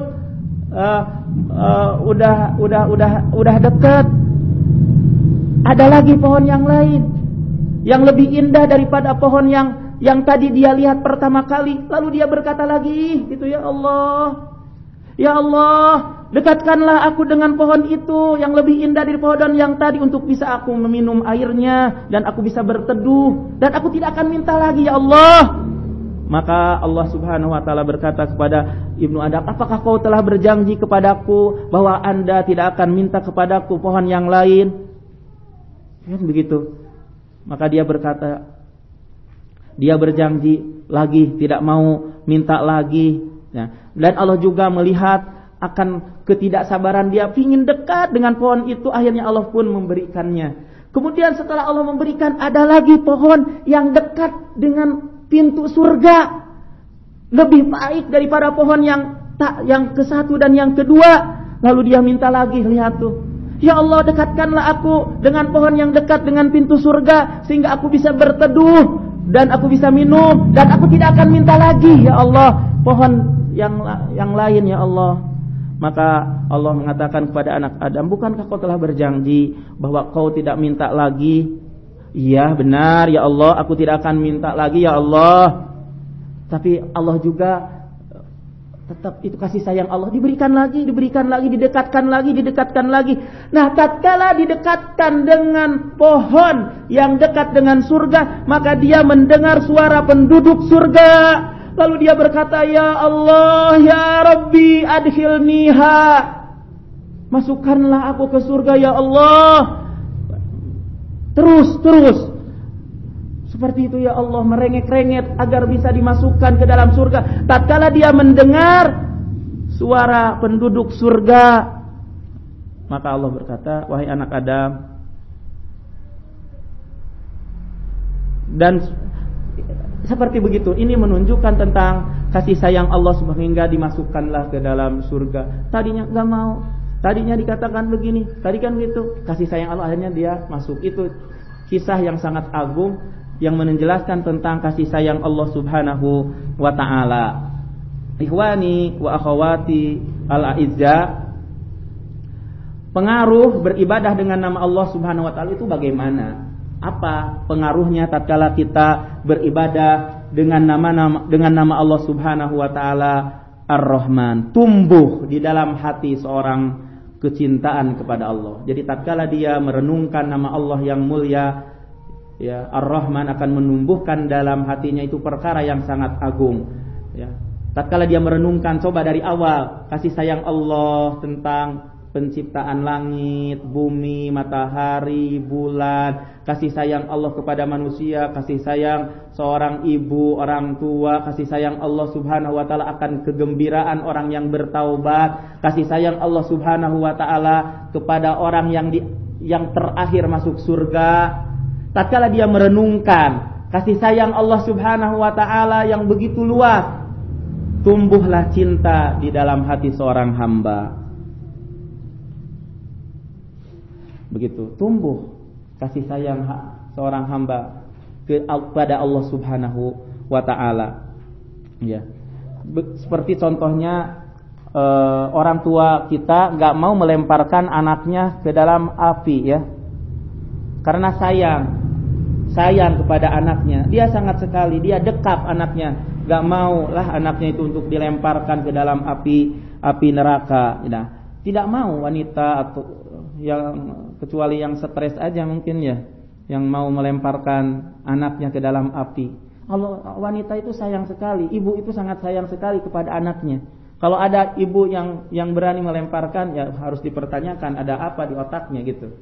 udah dekat, ada lagi pohon yang lain yang lebih indah daripada pohon yang tadi dia lihat pertama kali. Lalu dia berkata lagi, gitu, "Ya Allah, ya Allah, dekatkanlah aku dengan pohon itu yang lebih indah dari pohon yang tadi untuk bisa aku meminum airnya dan aku bisa berteduh dan aku tidak akan minta lagi, ya Allah." Maka Allah Subhanahu wa taala berkata kepada Ibnu Adam, "Apakah kau telah berjanji kepadaku bahwa Anda tidak akan minta kepadaku pohon yang lain?" Kan begitu. Maka dia berkata, dia berjanji lagi tidak mau minta lagi, ya. Dan Allah juga melihat akan ketidaksabaran dia, ingin dekat dengan pohon itu. Akhirnya Allah pun memberikannya. Kemudian setelah Allah memberikan, ada lagi pohon yang dekat dengan pintu surga, lebih baik daripada pohon yang ke-1 dan yang kedua. Lalu dia minta lagi, lihat tuh, "Ya Allah, dekatkanlah aku dengan pohon yang dekat dengan pintu surga sehingga aku bisa berteduh dan aku bisa minum dan aku tidak akan minta lagi, ya Allah, pohon yang lain, ya Allah." Maka Allah mengatakan kepada anak Adam, "Bukankah kau telah berjanji bahwa kau tidak minta lagi?" "Iya, benar, ya Allah, aku tidak akan minta lagi, ya Allah." Tapi Allah juga tetap itu kasih sayang Allah, diberikan lagi, didekatkan lagi. Nah, tatkala didekatkan dengan pohon yang dekat dengan surga, maka dia mendengar suara penduduk surga. Lalu dia berkata, "Ya Allah, ya Rabbi, adkhilniha." Masukkanlah aku ke surga, ya Allah. Terus. Seperti itu, ya Allah, merengek-rengek agar bisa dimasukkan ke dalam surga. Tatkala dia mendengar suara penduduk surga, maka Allah berkata, "Wahai anak Adam." Dan seperti begitu, ini menunjukkan tentang kasih sayang Allah sehingga dimasukkanlah ke dalam surga. Tadinya gak mau, tadinya dikatakan begini, tadi kan gitu. Kasih sayang Allah, akhirnya dia masuk. Itu kisah yang sangat agung yang menjelaskan tentang kasih sayang Allah Subhanahu wa ta'ala. Ikhwani wa akhwati al-a'izza, pengaruh beribadah dengan nama Allah Subhanahu wa ta'ala itu bagaimana? Apa pengaruhnya tatkala kita beribadah dengan nama Allah Subhanahu wa ta'ala Ar-Rahman? Tumbuh di dalam hati seorang kecintaan kepada Allah. Jadi tatkala dia merenungkan nama Allah yang mulia, ya, Ar-Rahman akan menumbuhkan dalam hatinya itu perkara yang sangat agung, ya. Tatkala dia merenungkan, coba dari awal kasih sayang Allah tentang penciptaan langit, bumi, matahari, bulan, kasih sayang Allah kepada manusia, kasih sayang seorang ibu, orang tua, kasih sayang Allah Subhanahu wa ta'ala akan kegembiraan orang yang bertaubat, kasih sayang Allah Subhanahu wa ta'ala kepada orang yang terakhir masuk surga. Tatkala dia merenungkan kasih sayang Allah Subhanahu wa ta'ala yang begitu luas, tumbuhlah cinta di dalam hati seorang hamba. Begitu, tumbuh kasih sayang seorang hamba kepada Allah Subhanahu wa ta'ala. Ya. Seperti contohnya orang tua kita gak mau melemparkan anaknya ke dalam api, ya. Karena sayang kepada anaknya, dia sangat sekali, dia dekap anaknya, gak mau lah anaknya itu untuk dilemparkan ke dalam api neraka. Nah, tidak mau wanita atau yang kecuali yang stres aja mungkin, ya, yang mau melemparkan anaknya ke dalam api. Allah, wanita itu sayang sekali, ibu itu sangat sayang sekali kepada anaknya. Kalau ada ibu yang berani melemparkan, ya harus dipertanyakan ada apa di otaknya gitu.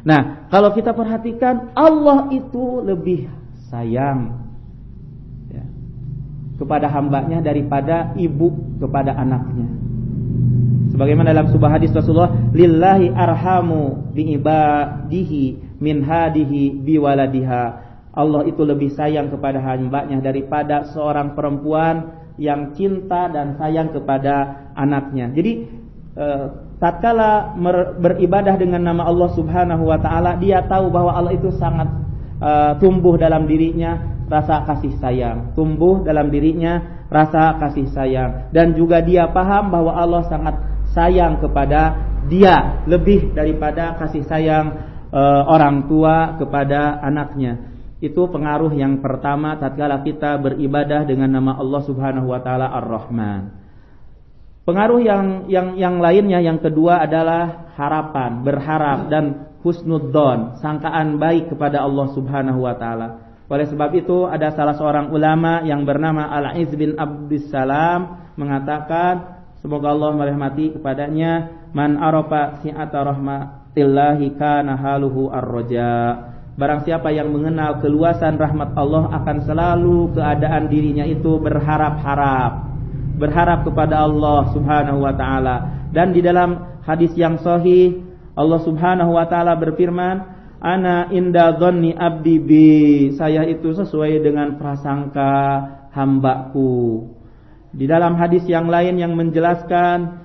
Nah, kalau kita perhatikan, Allah itu lebih sayang ya, kepada hambanya daripada ibu kepada anaknya. Sebagaimana dalam sebuah hadis Rasulullah, lillahi arhamu bi ibadihi min hadihi bi waladiha. Allah itu lebih sayang kepada hambanya daripada seorang perempuan yang cinta dan sayang kepada anaknya. Jadi tatkala beribadah dengan nama Allah Subhanahu wa taala, dia tahu bahwa Allah itu sangat tumbuh dalam dirinya rasa kasih sayang, tumbuh dalam dirinya rasa kasih sayang, dan juga dia paham bahwa Allah sangat sayang kepada dia lebih daripada kasih sayang orang tua kepada anaknya. Itu pengaruh yang pertama tatkala kita beribadah dengan nama Allah Subhanahu wa taala Ar-Rahman. Pengaruh yang lainnya, yang kedua adalah harapan, berharap, dan husnudzon, sangkaan baik kepada Allah Subhanahu wa taala. Oleh sebab itu ada salah seorang ulama yang bernama Al-Iz bin Abdussalam mengatakan, semoga Allah merahmati kepadanya, man arafa si'ata rahmatillahi kana haluhu ar-raja. Barang siapa yang mengenal keluasan rahmat Allah, akan selalu keadaan dirinya itu berharap-harap kepada Allah Subhanahu wa taala. Dan di dalam hadis yang sahih, Allah Subhanahu wa taala berfirman, ana inda dhanni abdi bi, saya itu sesuai dengan prasangka hambaku. Di dalam hadis yang lain yang menjelaskan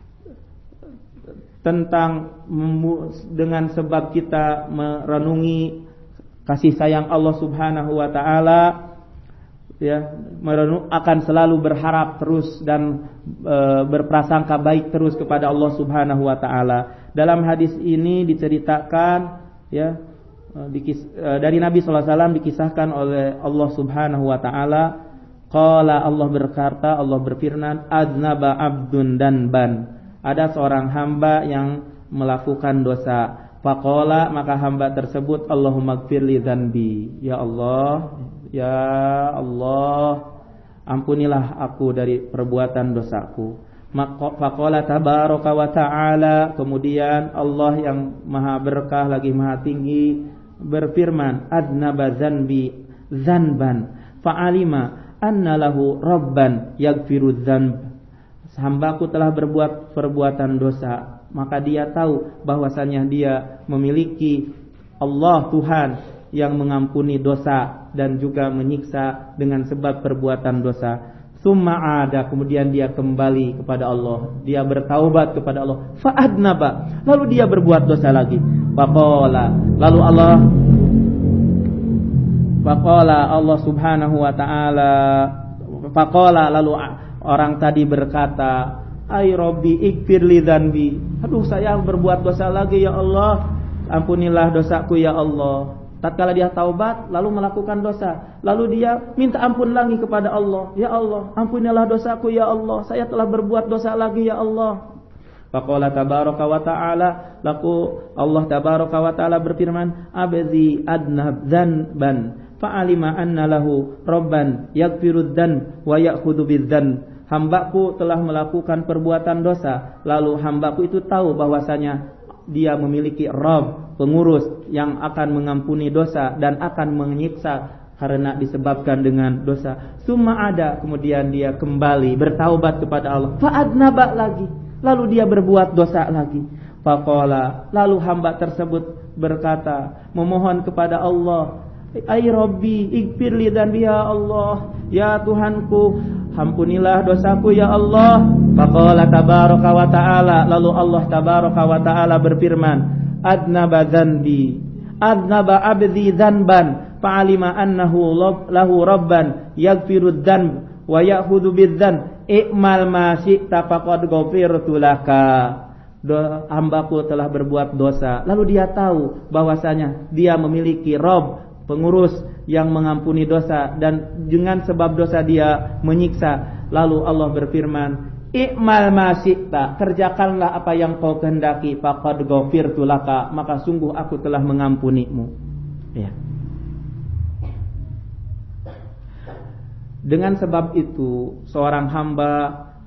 tentang dengan sebab kita merenungi kasih sayang Allah Subhanahu wa taala, ya, akan selalu berharap terus dan berprasangka baik terus kepada Allah Subhanahu wa taala. Dalam hadis ini diceritakan, ya, dari Nabi sallallahu alaihi wasallam dikisahkan oleh Allah Subhanahu wa taala, qala, Allah berkata, Allah berfirman, aznaba abdun danban, ada seorang hamba yang melakukan dosa. Faqala, maka hamba tersebut, Allahumma gfirli dzanbi, ya Allah, ampunilah aku dari perbuatan dosaku. Faqala tabaraka wa ta'ala, kemudian Allah yang maha berkah lagi maha tinggi berfirman, adnaba dzanbi dzanban fa'alima anna lahu rabban yaghfiru dzanb, hambaku telah berbuat perbuatan dosa, maka dia tahu bahwasanya dia memiliki Allah Tuhan yang mengampuni dosa dan juga menyiksa dengan sebab perbuatan dosa. Summa ada, kemudian dia kembali kepada Allah, dia bertaubat kepada Allah. Fa'adnaba, lalu dia berbuat dosa lagi. Faqala, Allah Subhanahu wa taala, faqala, lalu orang tadi berkata, ay Rabbi ikfirli dzanbi, aduh saya berbuat dosa lagi ya Allah, ampunilah dosaku ya Allah. Tatkala dia taubat lalu melakukan dosa, lalu dia minta ampun lagi kepada Allah, ya Allah ampunilah dosaku ya Allah, saya telah berbuat dosa lagi ya Allah. Faqala tabaraka wa ta'ala, laku Allah tabaraka wa ta'ala berfirman, abzi adnab dzanban fa'alima anna lahu rabban yaghfiru dzan wa ya'khudhu bidzan, hambaku telah melakukan perbuatan dosa, lalu hambaku itu tahu bahwasanya dia memiliki Rabb, pengurus yang akan mengampuni dosa dan akan menyiksa karena disebabkan dengan dosa. Summa ada, kemudian dia kembali bertaubat kepada Allah. Fa'adnaba lagi, lalu dia berbuat dosa lagi. Faqala, lalu hamba tersebut berkata, memohon kepada Allah, ay Rabbi ighfirli dzanbi ya Allah, ya Tuhanku ampunilah dosaku ya Allah. Faqala tabaraka wa ta'ala, lalu Allah tabaraka wa ta'ala berfirman, adnaba dzanbi adnaba abdi dzanban fa'alima annahu lahu rabban yaghfiru dzanb wa ya'khudhu bidzan i'mal ma syi'ta faqad ghafirtu laka. Hambaku telah berbuat dosa, lalu dia tahu bahwasanya dia memiliki Rabb, pengurus yang mengampuni dosa, dan dengan sebab dosa dia menyiksa. Lalu Allah berfirman, i'mal ma syi'ta, kerjakanlah apa yang kau kehendaki, faqad ghafirtu laka, maka sungguh aku telah mengampunimu. Ya. Dengan sebab itu seorang hamba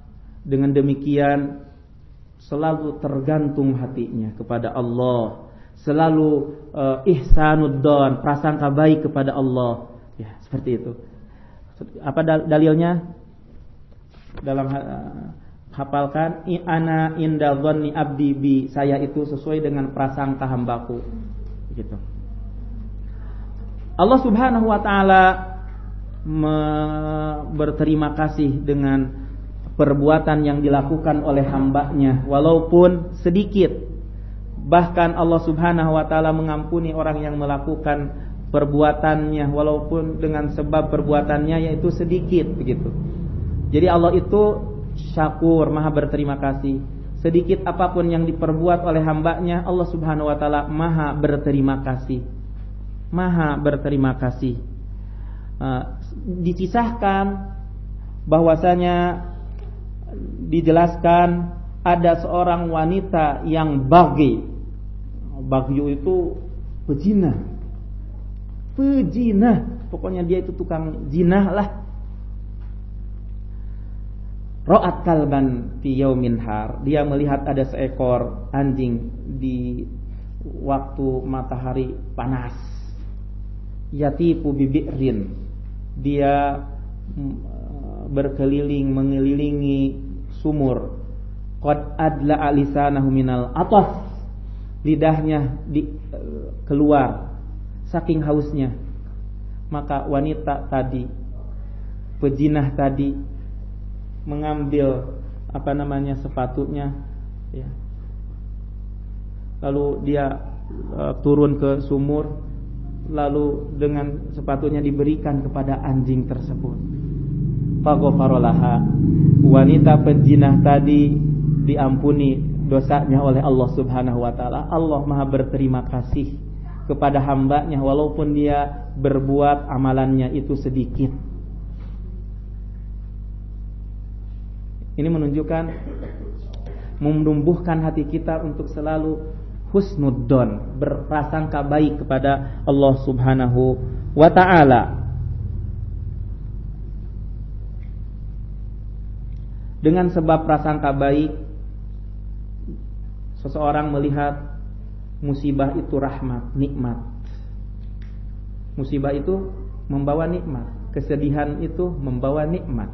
dengan demikian selalu tergantung hatinya kepada Allah, selalu ihsanudzon, prasangka baik kepada Allah. Ya, seperti itu. Apa dalilnya? Dalam hafalkan, ana inda dzanni abdi bi, saya itu sesuai dengan prasangka hambaku. Begitu. Allah Subhanahu wa taala berterima kasih dengan perbuatan yang dilakukan oleh hambanya walaupun sedikit. Bahkan Allah Subhanahu wa taala mengampuni orang yang melakukan perbuatannya walaupun dengan sebab perbuatannya yaitu sedikit, begitu. Jadi Allah itu syakur, maha berterima kasih. Sedikit apapun yang diperbuat oleh hambanya, Allah Subhanahu wa taala maha berterima kasih. Maha berterima kasih. Dikisahkan bahwasanya dijelaskan ada seorang wanita yang baghi. Baghi itu pezina. Pokoknya dia itu tukang zina lah. Ra'at kalban fi yaumin har. Dia melihat ada seekor anjing di waktu matahari panas. Yatifu bibi'rin. Dia berkeliling mengelilingi sumur. Qad adla alisanahu minal atas. Lidahnya keluar saking hausnya. Maka wanita tadi, pejinah tadi, mengambil sepatunya, ya. Lalu dia turun ke sumur, lalu dengan sepatunya diberikan kepada anjing tersebut. Faghfaralaha. Wanita pejinah tadi diampuni dosanya oleh Allah Subhanahu wa taala. Allah Maha berterima kasih kepada hambanya walaupun dia berbuat amalannya itu sedikit. Ini menunjukkan menumbuhkan hati kita untuk selalu husnudzon, berprasangka baik kepada Allah Subhanahu wa taala. Dengan sebab prasangka baik, seseorang melihat musibah itu rahmat, nikmat. Musibah itu membawa nikmat, kesedihan itu membawa nikmat.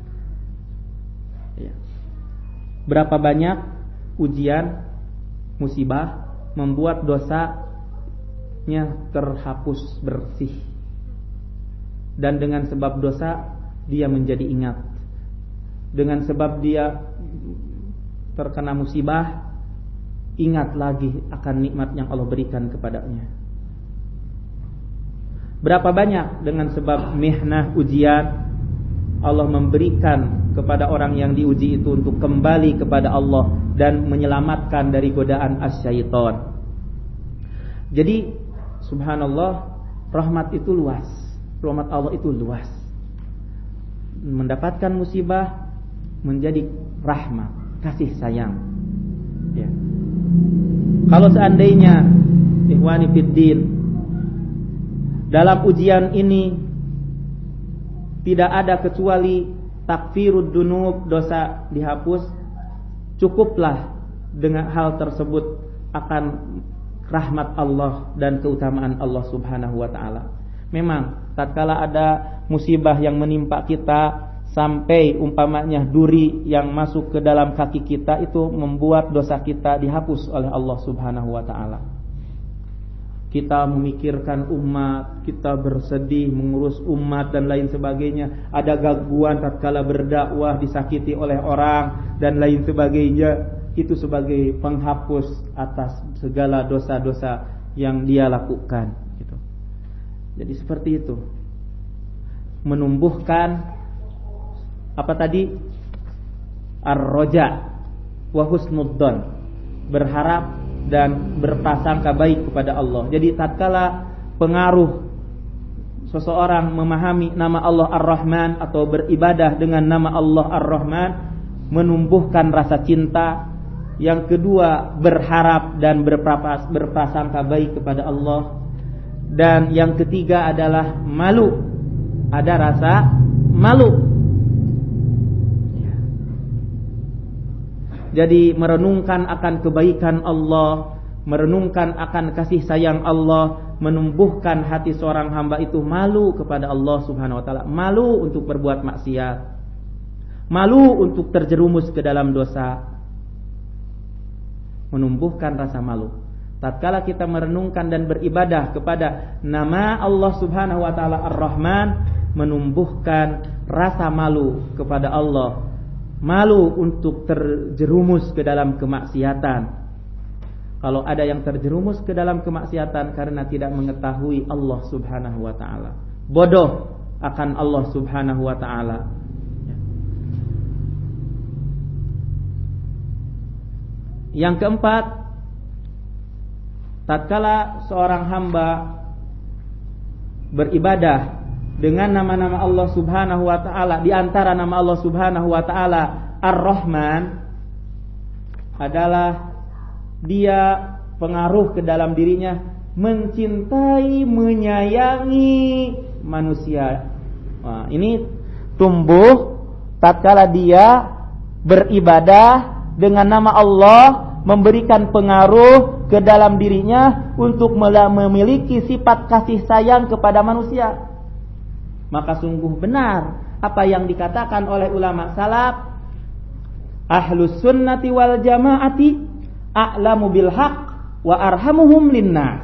Ya. Berapa banyak ujian, musibah membuat dosanya terhapus bersih. Dan dengan sebab dosa dia menjadi ingat. Dengan sebab dia terkena musibah, ingat lagi akan nikmat yang Allah berikan kepadanya. Berapa banyak dengan sebab mihnah, ujian, Allah memberikan kepada orang yang diuji itu untuk kembali kepada Allah dan menyelamatkan dari godaan asyaiton. Jadi subhanallah, rahmat itu luas. Rahmat Allah itu luas. Mendapatkan musibah menjadi rahmat, kasih sayang. Ya. Kalau seandainya ikhwani fiddin, dalam ujian ini tidak ada kecuali takfirud dunub, dosa dihapus, cukuplah dengan hal tersebut akan rahmat Allah dan keutamaan Allah Subhanahu wa taala. Memang tatkala ada musibah yang menimpa kita sampai umpamanya duri yang masuk ke dalam kaki kita, itu membuat dosa kita dihapus oleh Allah Subhanahu wa taala. Kita memikirkan umat, kita bersedih mengurus umat dan lain sebagainya. Ada gangguan tatkala berdakwah, disakiti oleh orang dan lain sebagainya. Itu sebagai penghapus atas segala dosa-dosa yang dia lakukan. Gitu. Jadi seperti itu. Menumbuhkan apa tadi? Ar-roja wa husnudzon. Berharap dan berprasangka baik kepada Allah. Jadi tatkala pengaruh seseorang memahami nama Allah Ar-Rahman atau beribadah dengan nama Allah Ar-Rahman, menumbuhkan rasa cinta. Yang kedua, berharap dan berprasangka baik kepada Allah. Dan yang ketiga adalah malu. Ada rasa malu. Jadi merenungkan akan kebaikan Allah, merenungkan akan kasih sayang Allah, menumbuhkan hati seorang hamba itu malu kepada Allah Subhanahu wa taala, malu untuk berbuat maksiat, malu untuk terjerumus ke dalam dosa, menumbuhkan rasa malu. Tatkala kita merenungkan dan beribadah kepada nama Allah Subhanahu wa taala Ar-Rahman, menumbuhkan rasa malu kepada Allah, malu untuk terjerumus ke dalam kemaksiatan. Kalau ada yang terjerumus ke dalam kemaksiatan karena tidak mengetahui Allah Subhanahu wa taala, bodoh akan Allah Subhanahu wa taala. Yang keempat, tatkala seorang hamba beribadah dengan nama-nama Allah Subhanahu wa taala, di antara nama Allah Subhanahu wa taala Ar-Rahman adalah dia pengaruh ke dalam dirinya mencintai, menyayangi manusia. Nah, ini tumbuh tatkala dia beribadah dengan nama Allah, memberikan pengaruh ke dalam dirinya untuk memiliki sifat kasih sayang kepada manusia. Maka sungguh benar apa yang dikatakan oleh ulama salaf, Ahlus Sunnati wal Jamaati a'lamu bil haq wa arhamuhum linnas.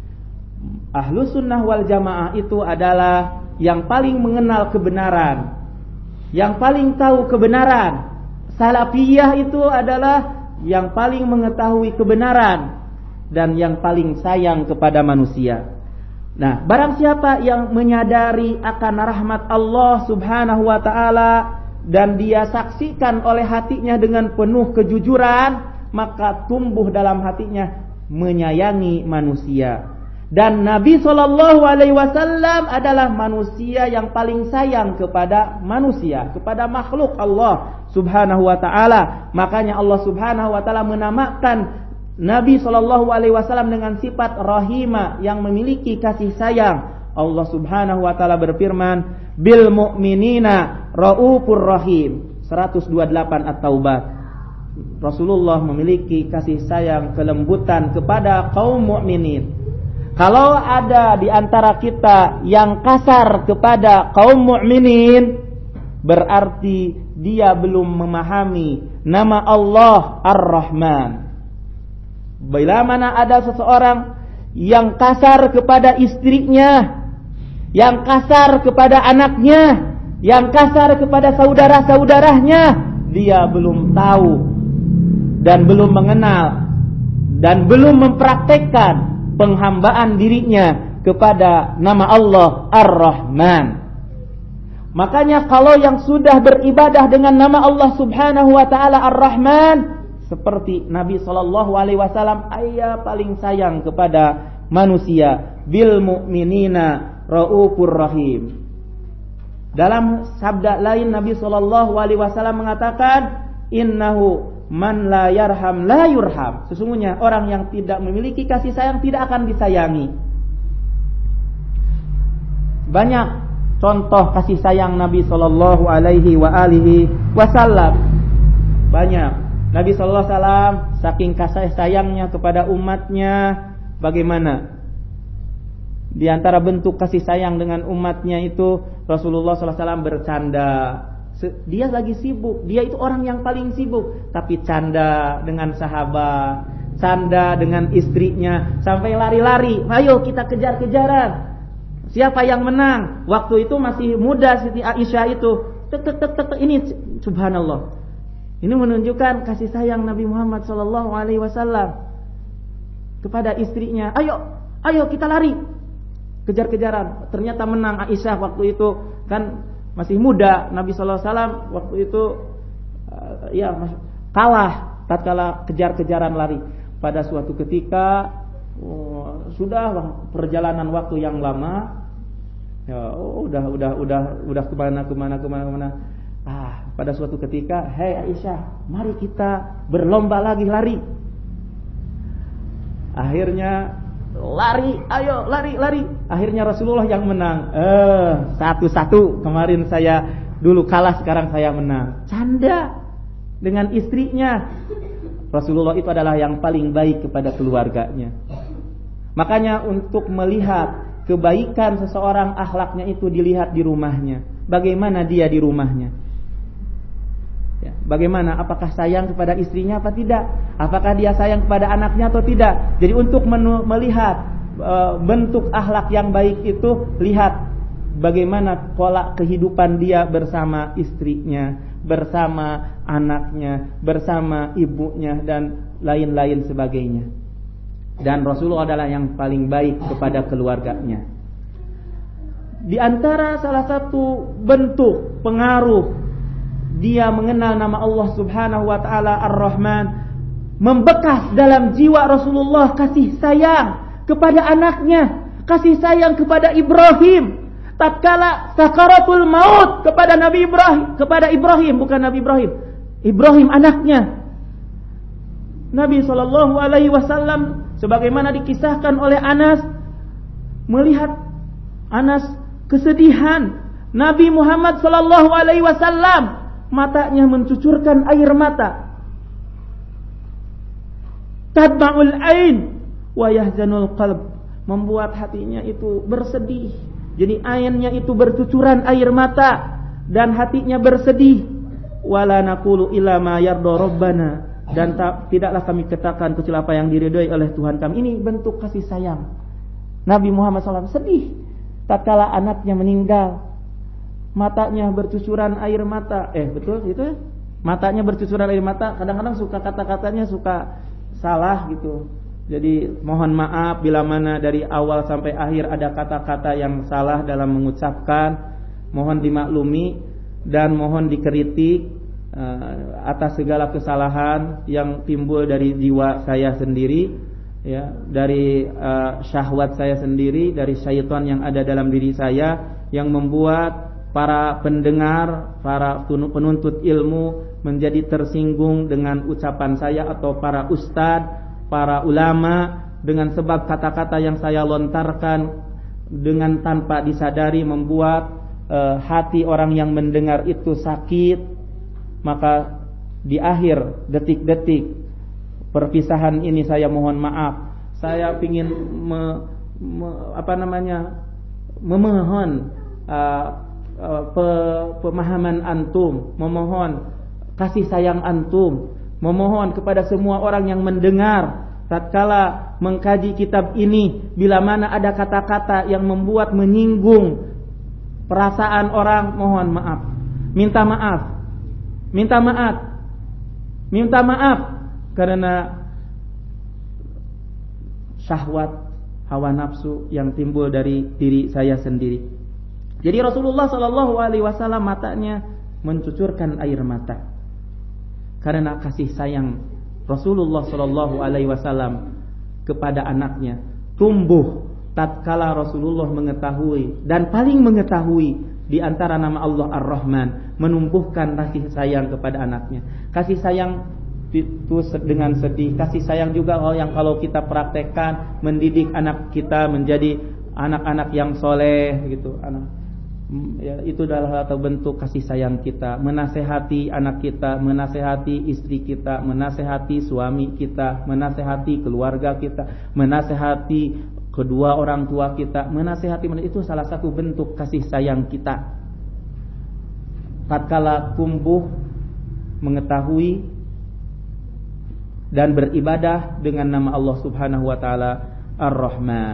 Ahlus Sunnah wal Jamaah itu adalah yang paling mengenal kebenaran, yang paling tahu kebenaran. Salafiyah itu adalah yang paling mengetahui kebenaran dan yang paling sayang kepada manusia. Nah, barang siapa yang menyadari akan rahmat Allah Subhanahu wa taala dan dia saksikan oleh hatinya dengan penuh kejujuran, maka tumbuh dalam hatinya menyayangi manusia. Dan Nabi SAW adalah manusia yang paling sayang kepada manusia, kepada makhluk Allah Subhanahu wa taala. Makanya Allah Subhanahu wa taala menamakan Nabi SAW dengan sifat rahimah, yang memiliki kasih sayang. Allah Subhanahu wa taala berfirman, bil mu'minina raufur rahim, 128 At-Taubah. Rasulullah memiliki kasih sayang, kelembutan kepada kaum mukminin. Kalau ada di antara kita yang kasar kepada kaum mukminin, berarti dia belum memahami nama Allah Ar-Rahman. Bila mana ada seseorang yang kasar kepada istrinya, yang kasar kepada anaknya, yang kasar kepada saudara-saudaranya, dia belum tahu dan belum mengenal dan belum mempraktekkan penghambaan dirinya kepada nama Allah Ar-Rahman. Makanya kalau yang sudah beribadah dengan nama Allah Subhanahu wa taala Ar-Rahman, seperti Nabi SAW, ayah paling sayang kepada manusia, bil mu'minina raufur rahim. Dalam sabda lain Nabi SAW mengatakan, innahu man la yarham la yurham. Sesungguhnya orang yang tidak memiliki kasih sayang tidak akan disayangi. Banyak contoh kasih sayang Nabi sallallahu alaihi wasallam. Banyak. Nabi sallallahu alaihi wasallam saking kasih sayangnya kepada umatnya, bagaimana? Di antara bentuk kasih sayang dengan umatnya itu Rasulullah sallallahu alaihi wasallam bercanda. Dia lagi sibuk, dia itu orang yang paling sibuk, tapi canda dengan sahabat, canda dengan istrinya, sampai lari-lari, ayo kita kejar-kejaran. Siapa yang menang? Waktu itu masih muda Siti Aisyah itu. Ini subhanallah. Ini menunjukkan kasih sayang Nabi Muhammad SAW kepada istrinya. Ayo kita lari, kejar-kejaran. Ternyata menang Aisyah waktu itu, kan masih muda. Nabi SAW waktu itu kalah tatkala kejar-kejaran lari. Pada suatu ketika sudah perjalanan waktu yang lama, udah kemana. Pada suatu ketika, hei Aisyah, mari kita berlomba lagi lari. Akhirnya lari, ayo lari. Akhirnya Rasulullah yang menang. 1-1. Kemarin saya dulu kalah, sekarang saya menang. Canda dengan istrinya. Rasulullah itu adalah yang paling baik kepada keluarganya. Makanya untuk melihat kebaikan seseorang, akhlaknya itu dilihat di rumahnya. Bagaimana dia di rumahnya? Ya, bagaimana? Apakah sayang kepada istrinya apa tidak? Apakah dia sayang kepada anaknya atau tidak? Jadi untuk melihat bentuk akhlak yang baik itu, lihat bagaimana pola kehidupan dia bersama istrinya, bersama anaknya, bersama ibunya, dan lain-lain sebagainya. Dan Rasulullah adalah yang paling baik kepada keluarganya. Di antara salah satu bentuk pengaruh dia mengenal nama Allah Subhanahu wa taala Ar-Rahman, membekas dalam jiwa Rasulullah kasih sayang kepada anaknya, kasih sayang kepada Ibrahim. Tatkala sakaratul maut kepada Nabi Ibrahim, kepada Ibrahim, bukan Nabi Ibrahim, Ibrahim anaknya. Nabi SAW sebagaimana dikisahkan oleh Anas, melihat Anas kesedihan, Nabi Muhammad SAW matanya mencucurkan air mata. Tadma'ul ain wa yahzanul qalb, membuat hatinya itu bersedih. Jadi ainnya itu bercucuran air mata dan hatinya bersedih. Wala naqulu illa ma yarda rabbana, dan tidaklah kami katakan kecuali apa yang diridhoi oleh Tuhan kami. Ini bentuk kasih sayang. Nabi Muhammad SAW sedih tatkala anaknya meninggal. Matanya bercucuran air mata. Betul itu? Matanya bercucuran air mata. Kadang-kadang suka kata-katanya suka salah gitu. Jadi mohon maaf bila mana dari awal sampai akhir ada kata-kata yang salah dalam mengucapkan. Mohon dimaklumi dan mohon dikritik atas segala kesalahan yang timbul dari jiwa saya sendiri, ya, dari syahwat saya sendiri, dari syaitan yang ada dalam diri saya, yang membuat para pendengar, para penuntut ilmu menjadi tersinggung dengan ucapan saya, atau para ustadz, para ulama, dengan sebab kata-kata yang saya lontarkan dengan tanpa disadari membuat hati orang yang mendengar itu sakit. Maka di akhir detik-detik perpisahan ini saya mohon maaf. Saya ingin memohon pemahaman antum, memohon kasih sayang antum, memohon kepada semua orang yang mendengar tatkala mengkaji kitab ini, bila mana ada kata-kata yang membuat menyinggung perasaan orang, mohon maaf, minta maaf, minta maaf, minta maaf, karena syahwat hawa nafsu yang timbul dari diri saya sendiri. Jadi Rasulullah SAW matanya mencucurkan air mata karena kasih sayang Rasulullah SAW kepada anaknya tumbuh tatkala Rasulullah mengetahui, dan paling mengetahui di antara nama Allah Ar-Rahman, menumbuhkan kasih sayang kepada anaknya. Kasih sayang itu dengan sedih, kasih sayang juga yang kalau kita praktekkan mendidik anak kita menjadi anak-anak yang soleh gitu, ya, itu adalah satu bentuk kasih sayang kita. Menasehati anak kita, menasehati istri kita, menasehati suami kita, menasehati keluarga kita, menasehati kedua orang tua kita, menasehati, itu salah satu bentuk kasih sayang kita. Tatkala tumbuh mengetahui dan beribadah dengan nama Allah Subhanahu wa taala Ar-Rahman.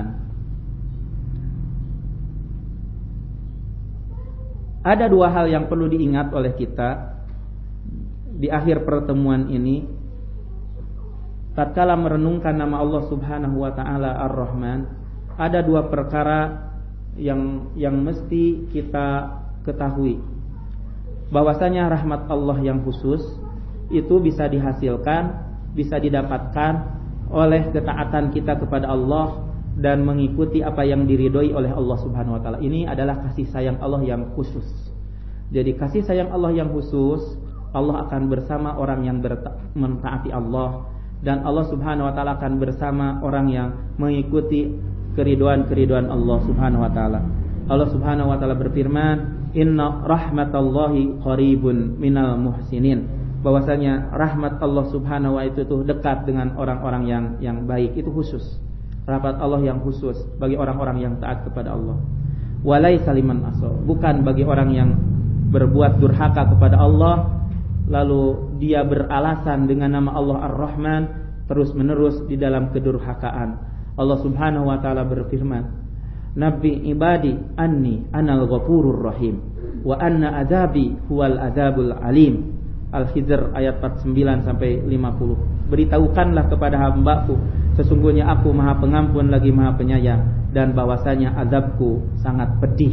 Ada dua hal yang perlu diingat oleh kita di akhir pertemuan ini. Tatkala merenungkan nama Allah Subhanahu wa taala Ar-Rahman, ada dua perkara yang mesti kita ketahui. Bahwasanya rahmat Allah yang khusus itu bisa dihasilkan, bisa didapatkan oleh ketaatan kita kepada Allah dan mengikuti apa yang diridhoi oleh Allah Subhanahu wa taala. Ini adalah kasih sayang Allah yang khusus. Jadi kasih sayang Allah yang khusus, Allah akan bersama orang yang mentaati Allah, dan Allah Subhanahu wa taala akan bersama orang yang mengikuti keriduan-keriduan Allah Subhanahu wa taala. Allah Subhanahu wa taala berfirman, "Inna rahmatallahi qaribun minal muhsinin." bahwasanya rahmat Allah Subhanahu wa itu dekat dengan orang-orang yang baik, itu khusus. Rahmat Allah yang khusus bagi orang-orang yang taat kepada Allah. Walaisa liman aso, bukan bagi orang yang berbuat durhaka kepada Allah lalu dia beralasan dengan nama Allah Ar-Rahman terus-menerus di dalam kedurhakaan. Allah Subhanahu wa taala berfirman, "Nabbi ibadi anni anal ghafurur rahim wa anna azabi huwal azabul alim." Al-Hijr ayat 49 sampai 50. Beritahukanlah kepada hamba-Ku, sesungguhnya Aku Maha Pengampun lagi Maha Penyayang, dan bahwasanya azabku sangat pedih.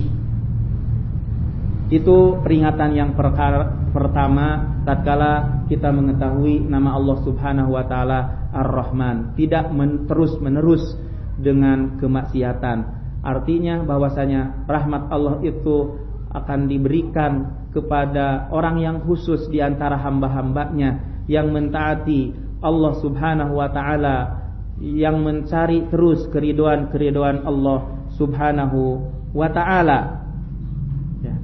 Itu peringatan yang pertama tatkala kita mengetahui nama Allah Subhanahu wa taala Ar-Rahman, tidak terus-menerus dengan kemaksiatan. Artinya bahwasanya rahmat Allah itu akan diberikan kepada orang yang khusus di antara hamba-hambanya yang mentaati Allah Subhanahu wa taala, yang mencari terus keriduan Allah Subhanahu wa taala. Ya.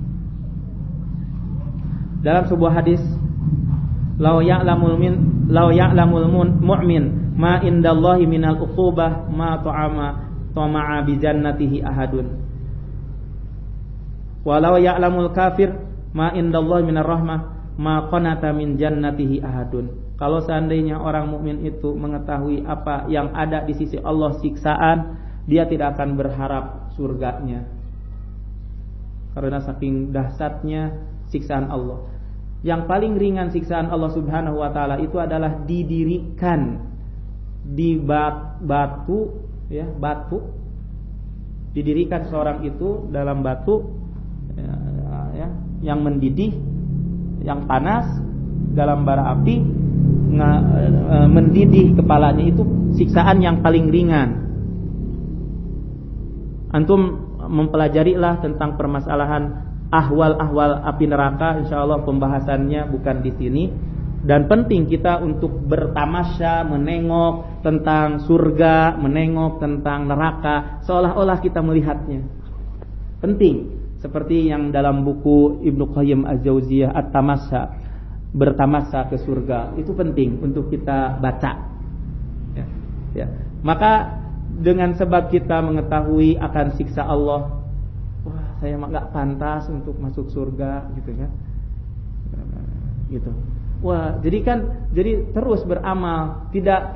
Dalam sebuah hadis, law ya'lamul mu'min ma indallahi minal uqubah ma tama'a bi jannatihi ahadun. Walau ya'lamul kafir ma indallahi minar rahmah ma qanata min jannatihi ahadun. Kalau seandainya orang mukmin itu mengetahui apa yang ada di sisi Allah siksaan, dia tidak akan berharap surganya. Karena saking dahsyatnya siksaan Allah. Yang paling ringan siksaan Allah Subhanahu wa taala itu adalah didirikan di batu, ya, batu. Didirikan seorang itu dalam batu, ya, yang mendidih, yang panas dalam bara api, mendidih kepalanya, itu siksaan yang paling ringan. Antum mempelajarilah tentang permasalahan ahwal api neraka, insyaallah pembahasannya bukan di sini. Dan penting kita untuk bertamasya, menengok tentang surga, menengok tentang neraka, seolah-olah kita melihatnya. Penting. Seperti yang dalam buku Ibnu Qayyim Az-Jauziyah At-Tamasya, bertamasya ke surga, itu penting untuk kita baca. Ya. Maka dengan sebab kita mengetahui akan siksa Allah, wah saya nggak pantas untuk masuk surga, gitu kan? Gitu. Wah, jadi terus beramal, tidak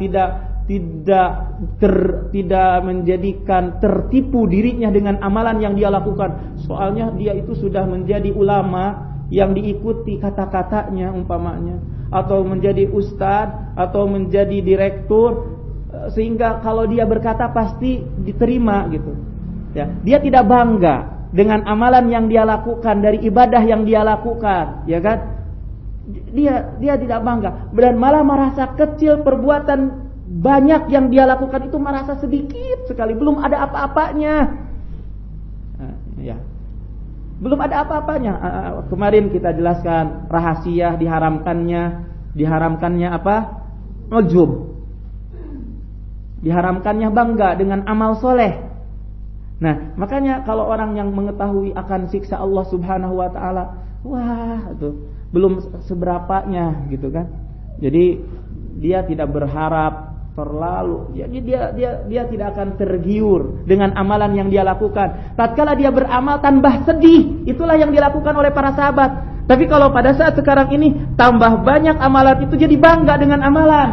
menjadikan tertipu dirinya dengan amalan yang dia lakukan. Soalnya dia itu sudah menjadi ulama yang diikuti kata-katanya umpamanya, atau menjadi ustadz, atau menjadi direktur, sehingga kalau dia berkata pasti diterima gitu. Ya, dia tidak bangga dengan amalan yang dia lakukan, dari ibadah yang dia lakukan, ya kan? Dia tidak bangga, dan malah merasa kecil perbuatan banyak yang dia lakukan itu, merasa sedikit sekali, belum ada apa-apanya. Ya. Belum ada apa-apanya. Kemarin kita jelaskan rahasia diharamkannya apa? Ujub. Diharamkannya bangga dengan amal soleh. Nah, makanya kalau orang yang mengetahui akan siksa Allah Subhanahu wa taala, wah, itu belum seberapanya gitu kan. Jadi dia tidak berharap terlalu, jadi dia tidak akan tergiur dengan amalan yang dia lakukan. Tatkala dia beramal tambah sedih, itulah yang dilakukan oleh para sahabat. Tapi kalau pada saat sekarang ini tambah banyak amalan itu, jadi bangga dengan amalan.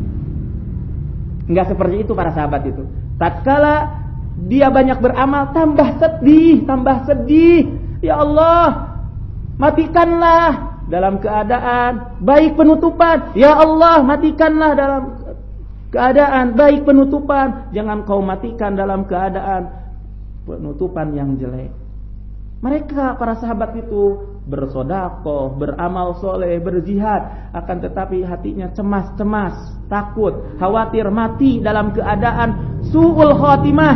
Enggak seperti itu para sahabat itu. Tatkala dia banyak beramal tambah sedih. Ya Allah, matikanlah dalam keadaan baik penutupan. Ya Allah, matikanlah dalam keadaan baik penutupan, jangan kau matikan dalam keadaan penutupan yang jelek. Mereka para sahabat itu bersedekah, beramal soleh, berzihad, akan tetapi hatinya cemas, takut, khawatir mati dalam keadaan su'ul khotimah.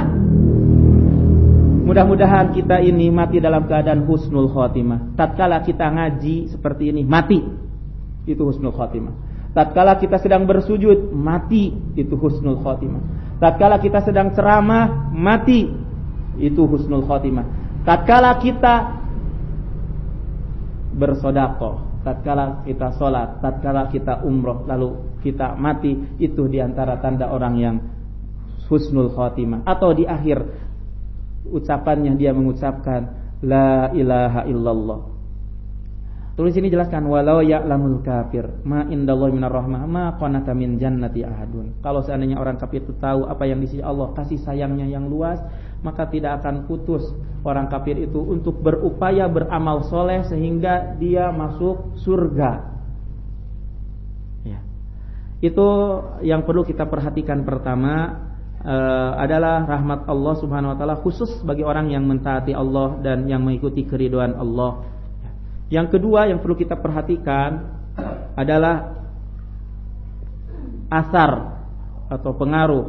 Mudah-mudahan kita ini mati dalam keadaan husnul khotimah. Tatkala kita ngaji seperti ini, mati, itu husnul khotimah. Tatkala kita sedang bersujud, mati, itu husnul khotimah. Tatkala kita sedang ceramah, mati, itu husnul khotimah. Tatkala kita bersedekah, tatkala kita sholat, tatkala kita umroh, lalu kita mati, itu diantara tanda orang yang husnul khotimah. Atau di akhir ucapannya dia mengucapkan la ilaha illallah. Tulis ini jelaskan, walau ya'lamul kafir ma indallahi minar rahmah ma qanata min jannati ahadun. Kalau seandainya orang kafir itu tahu apa yang di sisi Allah, kasih sayangnya yang luas, maka tidak akan putus orang kafir itu untuk berupaya beramal soleh sehingga dia masuk surga. Ya. Itu yang perlu kita perhatikan. Pertama adalah rahmat Allah Subhanahu wa taala khusus bagi orang yang mentaati Allah dan yang mengikuti keridhaan Allah. Yang kedua yang perlu kita perhatikan adalah asar atau pengaruh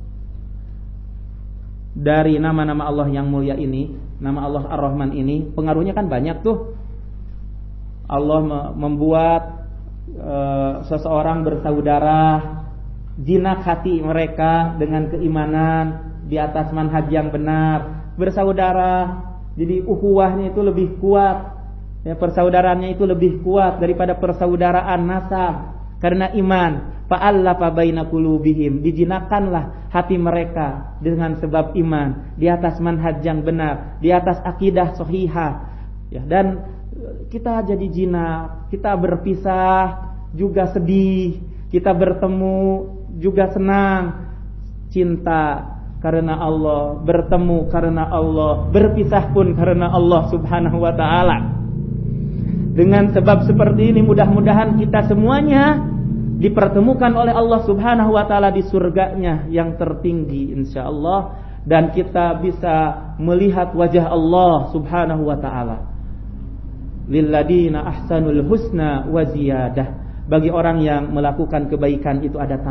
dari nama-nama Allah yang mulia ini. Nama Allah Ar-Rahman ini pengaruhnya kan banyak tuh. Allah membuat seseorang bersaudara, jinak hati mereka dengan keimanan di atas manhaj yang benar, bersaudara. Jadi ukhuwahnya itu lebih kuat. Ya, persaudaraannya itu lebih kuat daripada persaudaraan nasab karena iman. Fa'allafa baina qulubihim, dijinakanlah hati mereka dengan sebab iman di atas manhaj yang benar, di atas akidah sahihah. Ya, dan kita jadi jinak, kita berpisah juga sedih, kita bertemu juga senang. Cinta karena Allah, bertemu karena Allah, berpisah pun karena Allah Subhanahu wa taala. Dengan sebab seperti ini mudah-mudahan kita semuanya dipertemukan oleh Allah Subhanahu wa taala di surganya yang tertinggi insyaallah, dan kita bisa melihat wajah Allah Subhanahu wa taala. Lilladina ahsanul husna wa ziyadah. Bagi orang yang melakukan kebaikan itu ada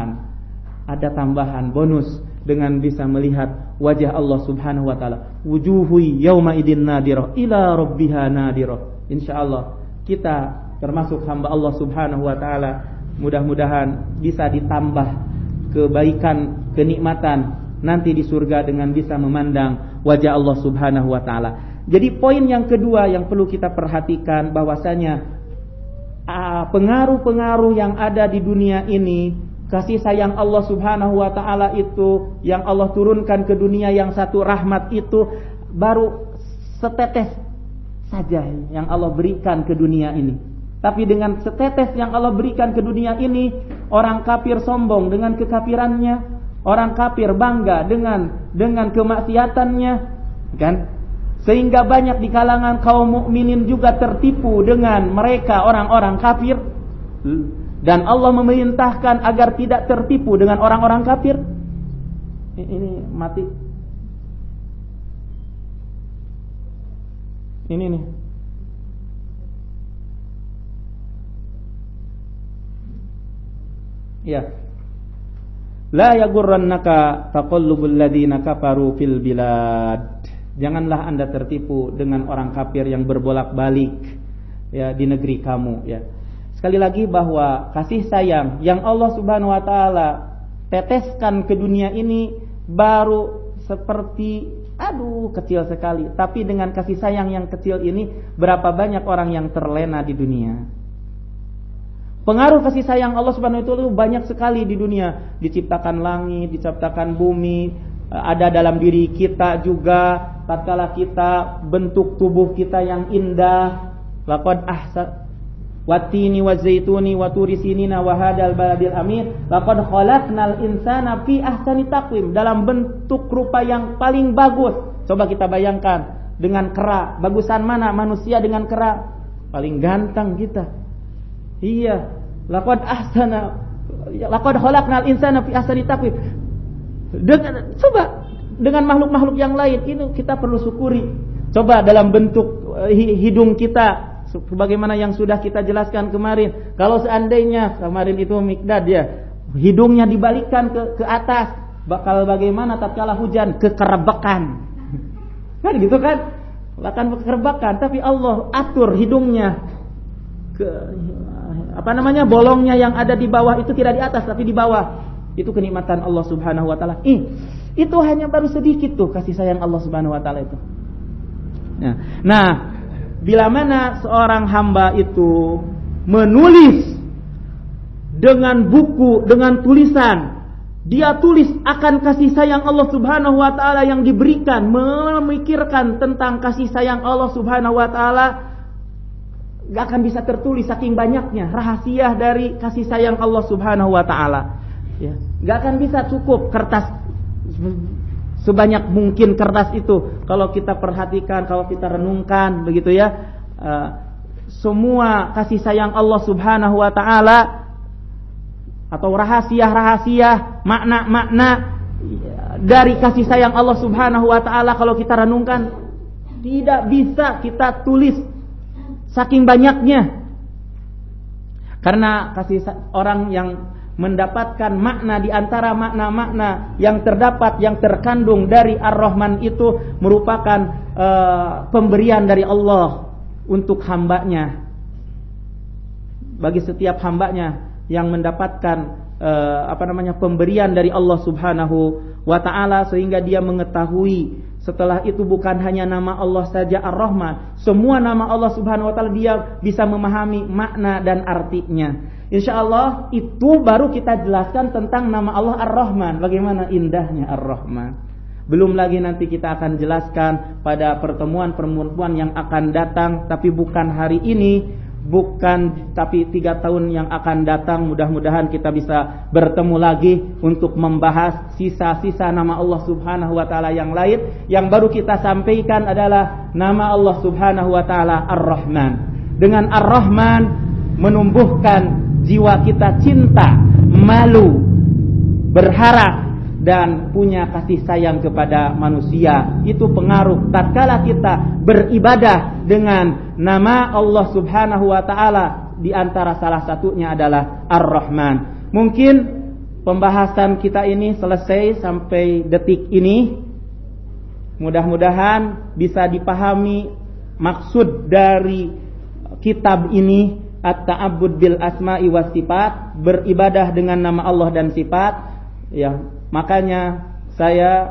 tambahan bonus dengan bisa melihat wajah Allah Subhanahu wa taala. Wujuhu yauma idin nadirah ila rabbiha nadirah. Insyaallah kita termasuk hamba Allah Subhanahu wa taala, mudah-mudahan bisa ditambah kebaikan, kenikmatan nanti di surga dengan bisa memandang wajah Allah Subhanahu wa taala. Jadi poin yang kedua yang perlu kita perhatikan bahwasanya pengaruh-pengaruh yang ada di dunia ini, kasih sayang Allah Subhanahu wa taala itu yang Allah turunkan ke dunia, yang satu rahmat itu baru setetes saja yang Allah berikan ke dunia ini. Tapi dengan setetes yang Allah berikan ke dunia ini, orang kafir sombong dengan kekafirannya, orang kafir bangga dengan kemaksiatannya, kan? Sehingga banyak di kalangan kaum mukminin juga tertipu dengan mereka orang-orang kafir. Dan Allah memerintahkan agar tidak tertipu dengan orang-orang kafir. Ini mati. Ini nih. Ya. La yaghurrannaka taqallubul ladzina kafaru fil bilad. Janganlah Anda tertipu dengan orang kafir yang berbolak-balik ya di negeri kamu ya. Sekali lagi bahwa kasih sayang yang Allah Subhanahu wa taala teteskan ke dunia ini baru seperti kecil sekali. Tapi dengan kasih sayang yang kecil ini, berapa banyak orang yang terlena di dunia. Pengaruh kasih sayang Allah Subhanahu wa taala itu banyak sekali di dunia. Diciptakan langit, diciptakan bumi, ada dalam diri kita juga. Tatkala kita bentuk tubuh kita yang indah, laqad ahsa watini wazaituni waturi sinina wa hadal baladil amin, laqad khalaqnal insana fi ahsani taqwim, dalam bentuk rupa yang paling bagus. Coba kita bayangkan dengan kera, bagusan mana manusia dengan kera? Paling ganteng kita. Iya, laqad khalaqnal insana fi ahsani taqwim. Coba dengan makhluk-makhluk yang lain ini kita perlu syukuri. Coba dalam bentuk hidung kita, sebagaimana yang sudah kita jelaskan kemarin. Kalau seandainya kemarin itu Mikdad ya, hidungnya dibalikkan ke atas, bakal bagaimana tatkala hujan? Kekerbekan. Kan gitu kan? Akan kekerbekan, tapi Allah atur hidungnya bolongnya yang ada di bawah itu tidak di atas tapi di bawah. Itu kenikmatan Allah Subhanahu wa taala. Itu hanya baru sedikit tuh kasih sayang Allah Subhanahu wa taala itu. Nah, bila mana seorang hamba itu menulis dengan buku, dengan tulisan, dia tulis akan kasih sayang Allah Subhanahu wa taala yang diberikan, memikirkan tentang kasih sayang Allah Subhanahu wa taala, gak akan bisa tertulis saking banyaknya rahasia dari kasih sayang Allah Subhanahu wa taala. Ya, gak akan bisa cukup kertas sebanyak mungkin kertas itu. Kalau kita perhatikan, kalau kita renungkan begitu ya, semua kasih sayang Allah Subhanahu wa taala atau rahasia-rahasia, makna-makna dari kasih sayang Allah Subhanahu wa taala, kalau kita renungkan tidak bisa kita tulis saking banyaknya. Karena kasih orang yang mendapatkan makna di antara makna-makna yang terdapat, yang terkandung dari Ar-Rahman itu merupakan pemberian dari Allah untuk hambanya. Bagi setiap hambanya yang mendapatkan pemberian dari Allah Subhanahu wa taala, sehingga dia mengetahui setelah itu bukan hanya nama Allah saja Ar-Rahman, semua nama Allah Subhanahu wa taala dia bisa memahami makna dan artinya. Insyaallah itu baru kita jelaskan tentang nama Allah Ar-Rahman, bagaimana indahnya Ar-Rahman. Belum lagi nanti kita akan jelaskan pada pertemuan-pertemuan yang akan datang, tapi bukan hari ini, tapi 3 tahun yang akan datang. Mudah-mudahan kita bisa bertemu lagi untuk membahas sisa-sisa nama Allah Subhanahu wa taala yang lain. Yang baru kita sampaikan adalah nama Allah Subhanahu wa taala Ar-Rahman. Dengan Ar-Rahman menumbuhkan jiwa kita cinta, malu, berharap dan punya kasih sayang kepada manusia. Itu pengaruh tatkala kita beribadah dengan nama Allah Subhanahu wa taala, di antara salah satunya adalah Ar-Rahman. Mungkin pembahasan kita ini selesai sampai detik ini. Mudah-mudahan bisa dipahami maksud dari kitab ini, At-Ta'abbud bil Asma'i was Sifat, beribadah dengan nama Allah dan sifat. Ya, makanya saya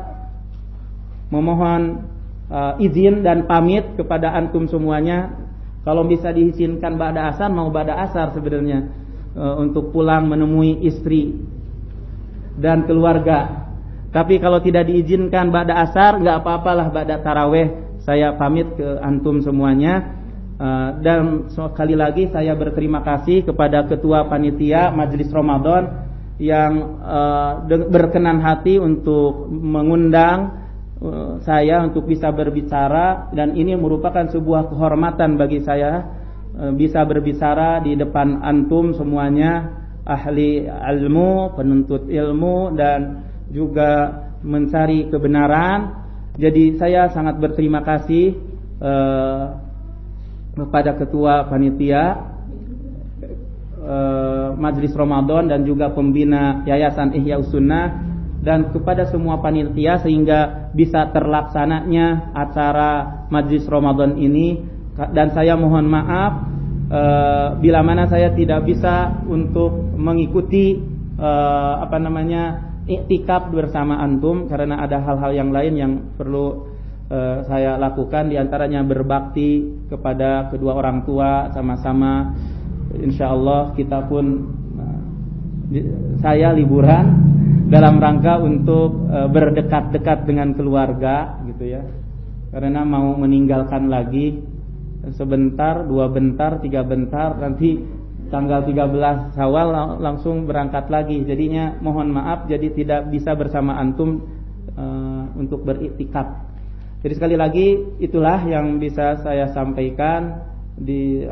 memohon izin dan pamit kepada antum semuanya. Kalau bisa diizinkan ba'da asar, mau ba'da asar sebenarnya, untuk pulang menemui istri dan keluarga. Tapi kalau tidak diizinkan ba'da asar, enggak apa-apalah ba'da tarawih saya pamit ke antum semuanya. Dan sekali lagi saya berterima kasih kepada ketua panitia Majelis Ramadan yang berkenan hati untuk mengundang saya untuk bisa berbicara, dan ini merupakan sebuah kehormatan bagi saya bisa berbicara di depan antum semuanya, ahli ilmu, penuntut ilmu dan juga mencari kebenaran. Jadi saya sangat berterima kasih kepada ketua panitia Majelis Ramadan dan juga pembina Yayasan Ihya Sunnah, dan kepada semua panitia sehingga bisa terlaksananya acara Majelis Ramadan ini. Dan saya mohon maaf bila mana saya tidak bisa untuk mengikuti iktikaf bersama antum, karena ada hal-hal yang lain yang perlu saya lakukan, diantaranya berbakti kepada kedua orang tua sama-sama. Insyaallah kita pun saya liburan dalam rangka untuk berdekat-dekat dengan keluarga gitu ya, karena mau meninggalkan lagi sebentar, 2 bentar, 3 bentar, nanti tanggal 13 Syawal langsung berangkat lagi. Jadinya mohon maaf, jadi tidak bisa bersama antum untuk beriktikaf. Jadi sekali lagi itulah yang bisa saya sampaikan di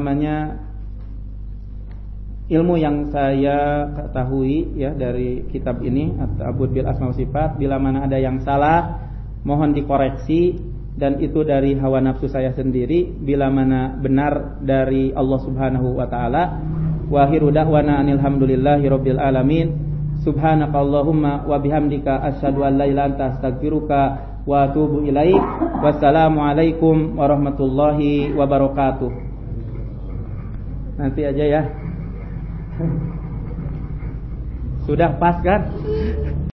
ilmu yang saya ketahui ya dari kitab ini, At-Ta'abbud bil Asma' wa Sifat. Bila mana ada yang salah mohon dikoreksi, dan itu dari hawa nafsu saya sendiri. Bila mana benar dari Allah Subhanahu wa taala. Wa akhiru da'wana alhamdulillahi rabbil alamin. Subhanakallahumma wa bihamdika asyhadu an la ilaha illa anta astaghfiruka wa atubu ilaik. Wassalamualaikum warahmatullahi wabarakatuh. Nanti aja ya. Sudah pas kan?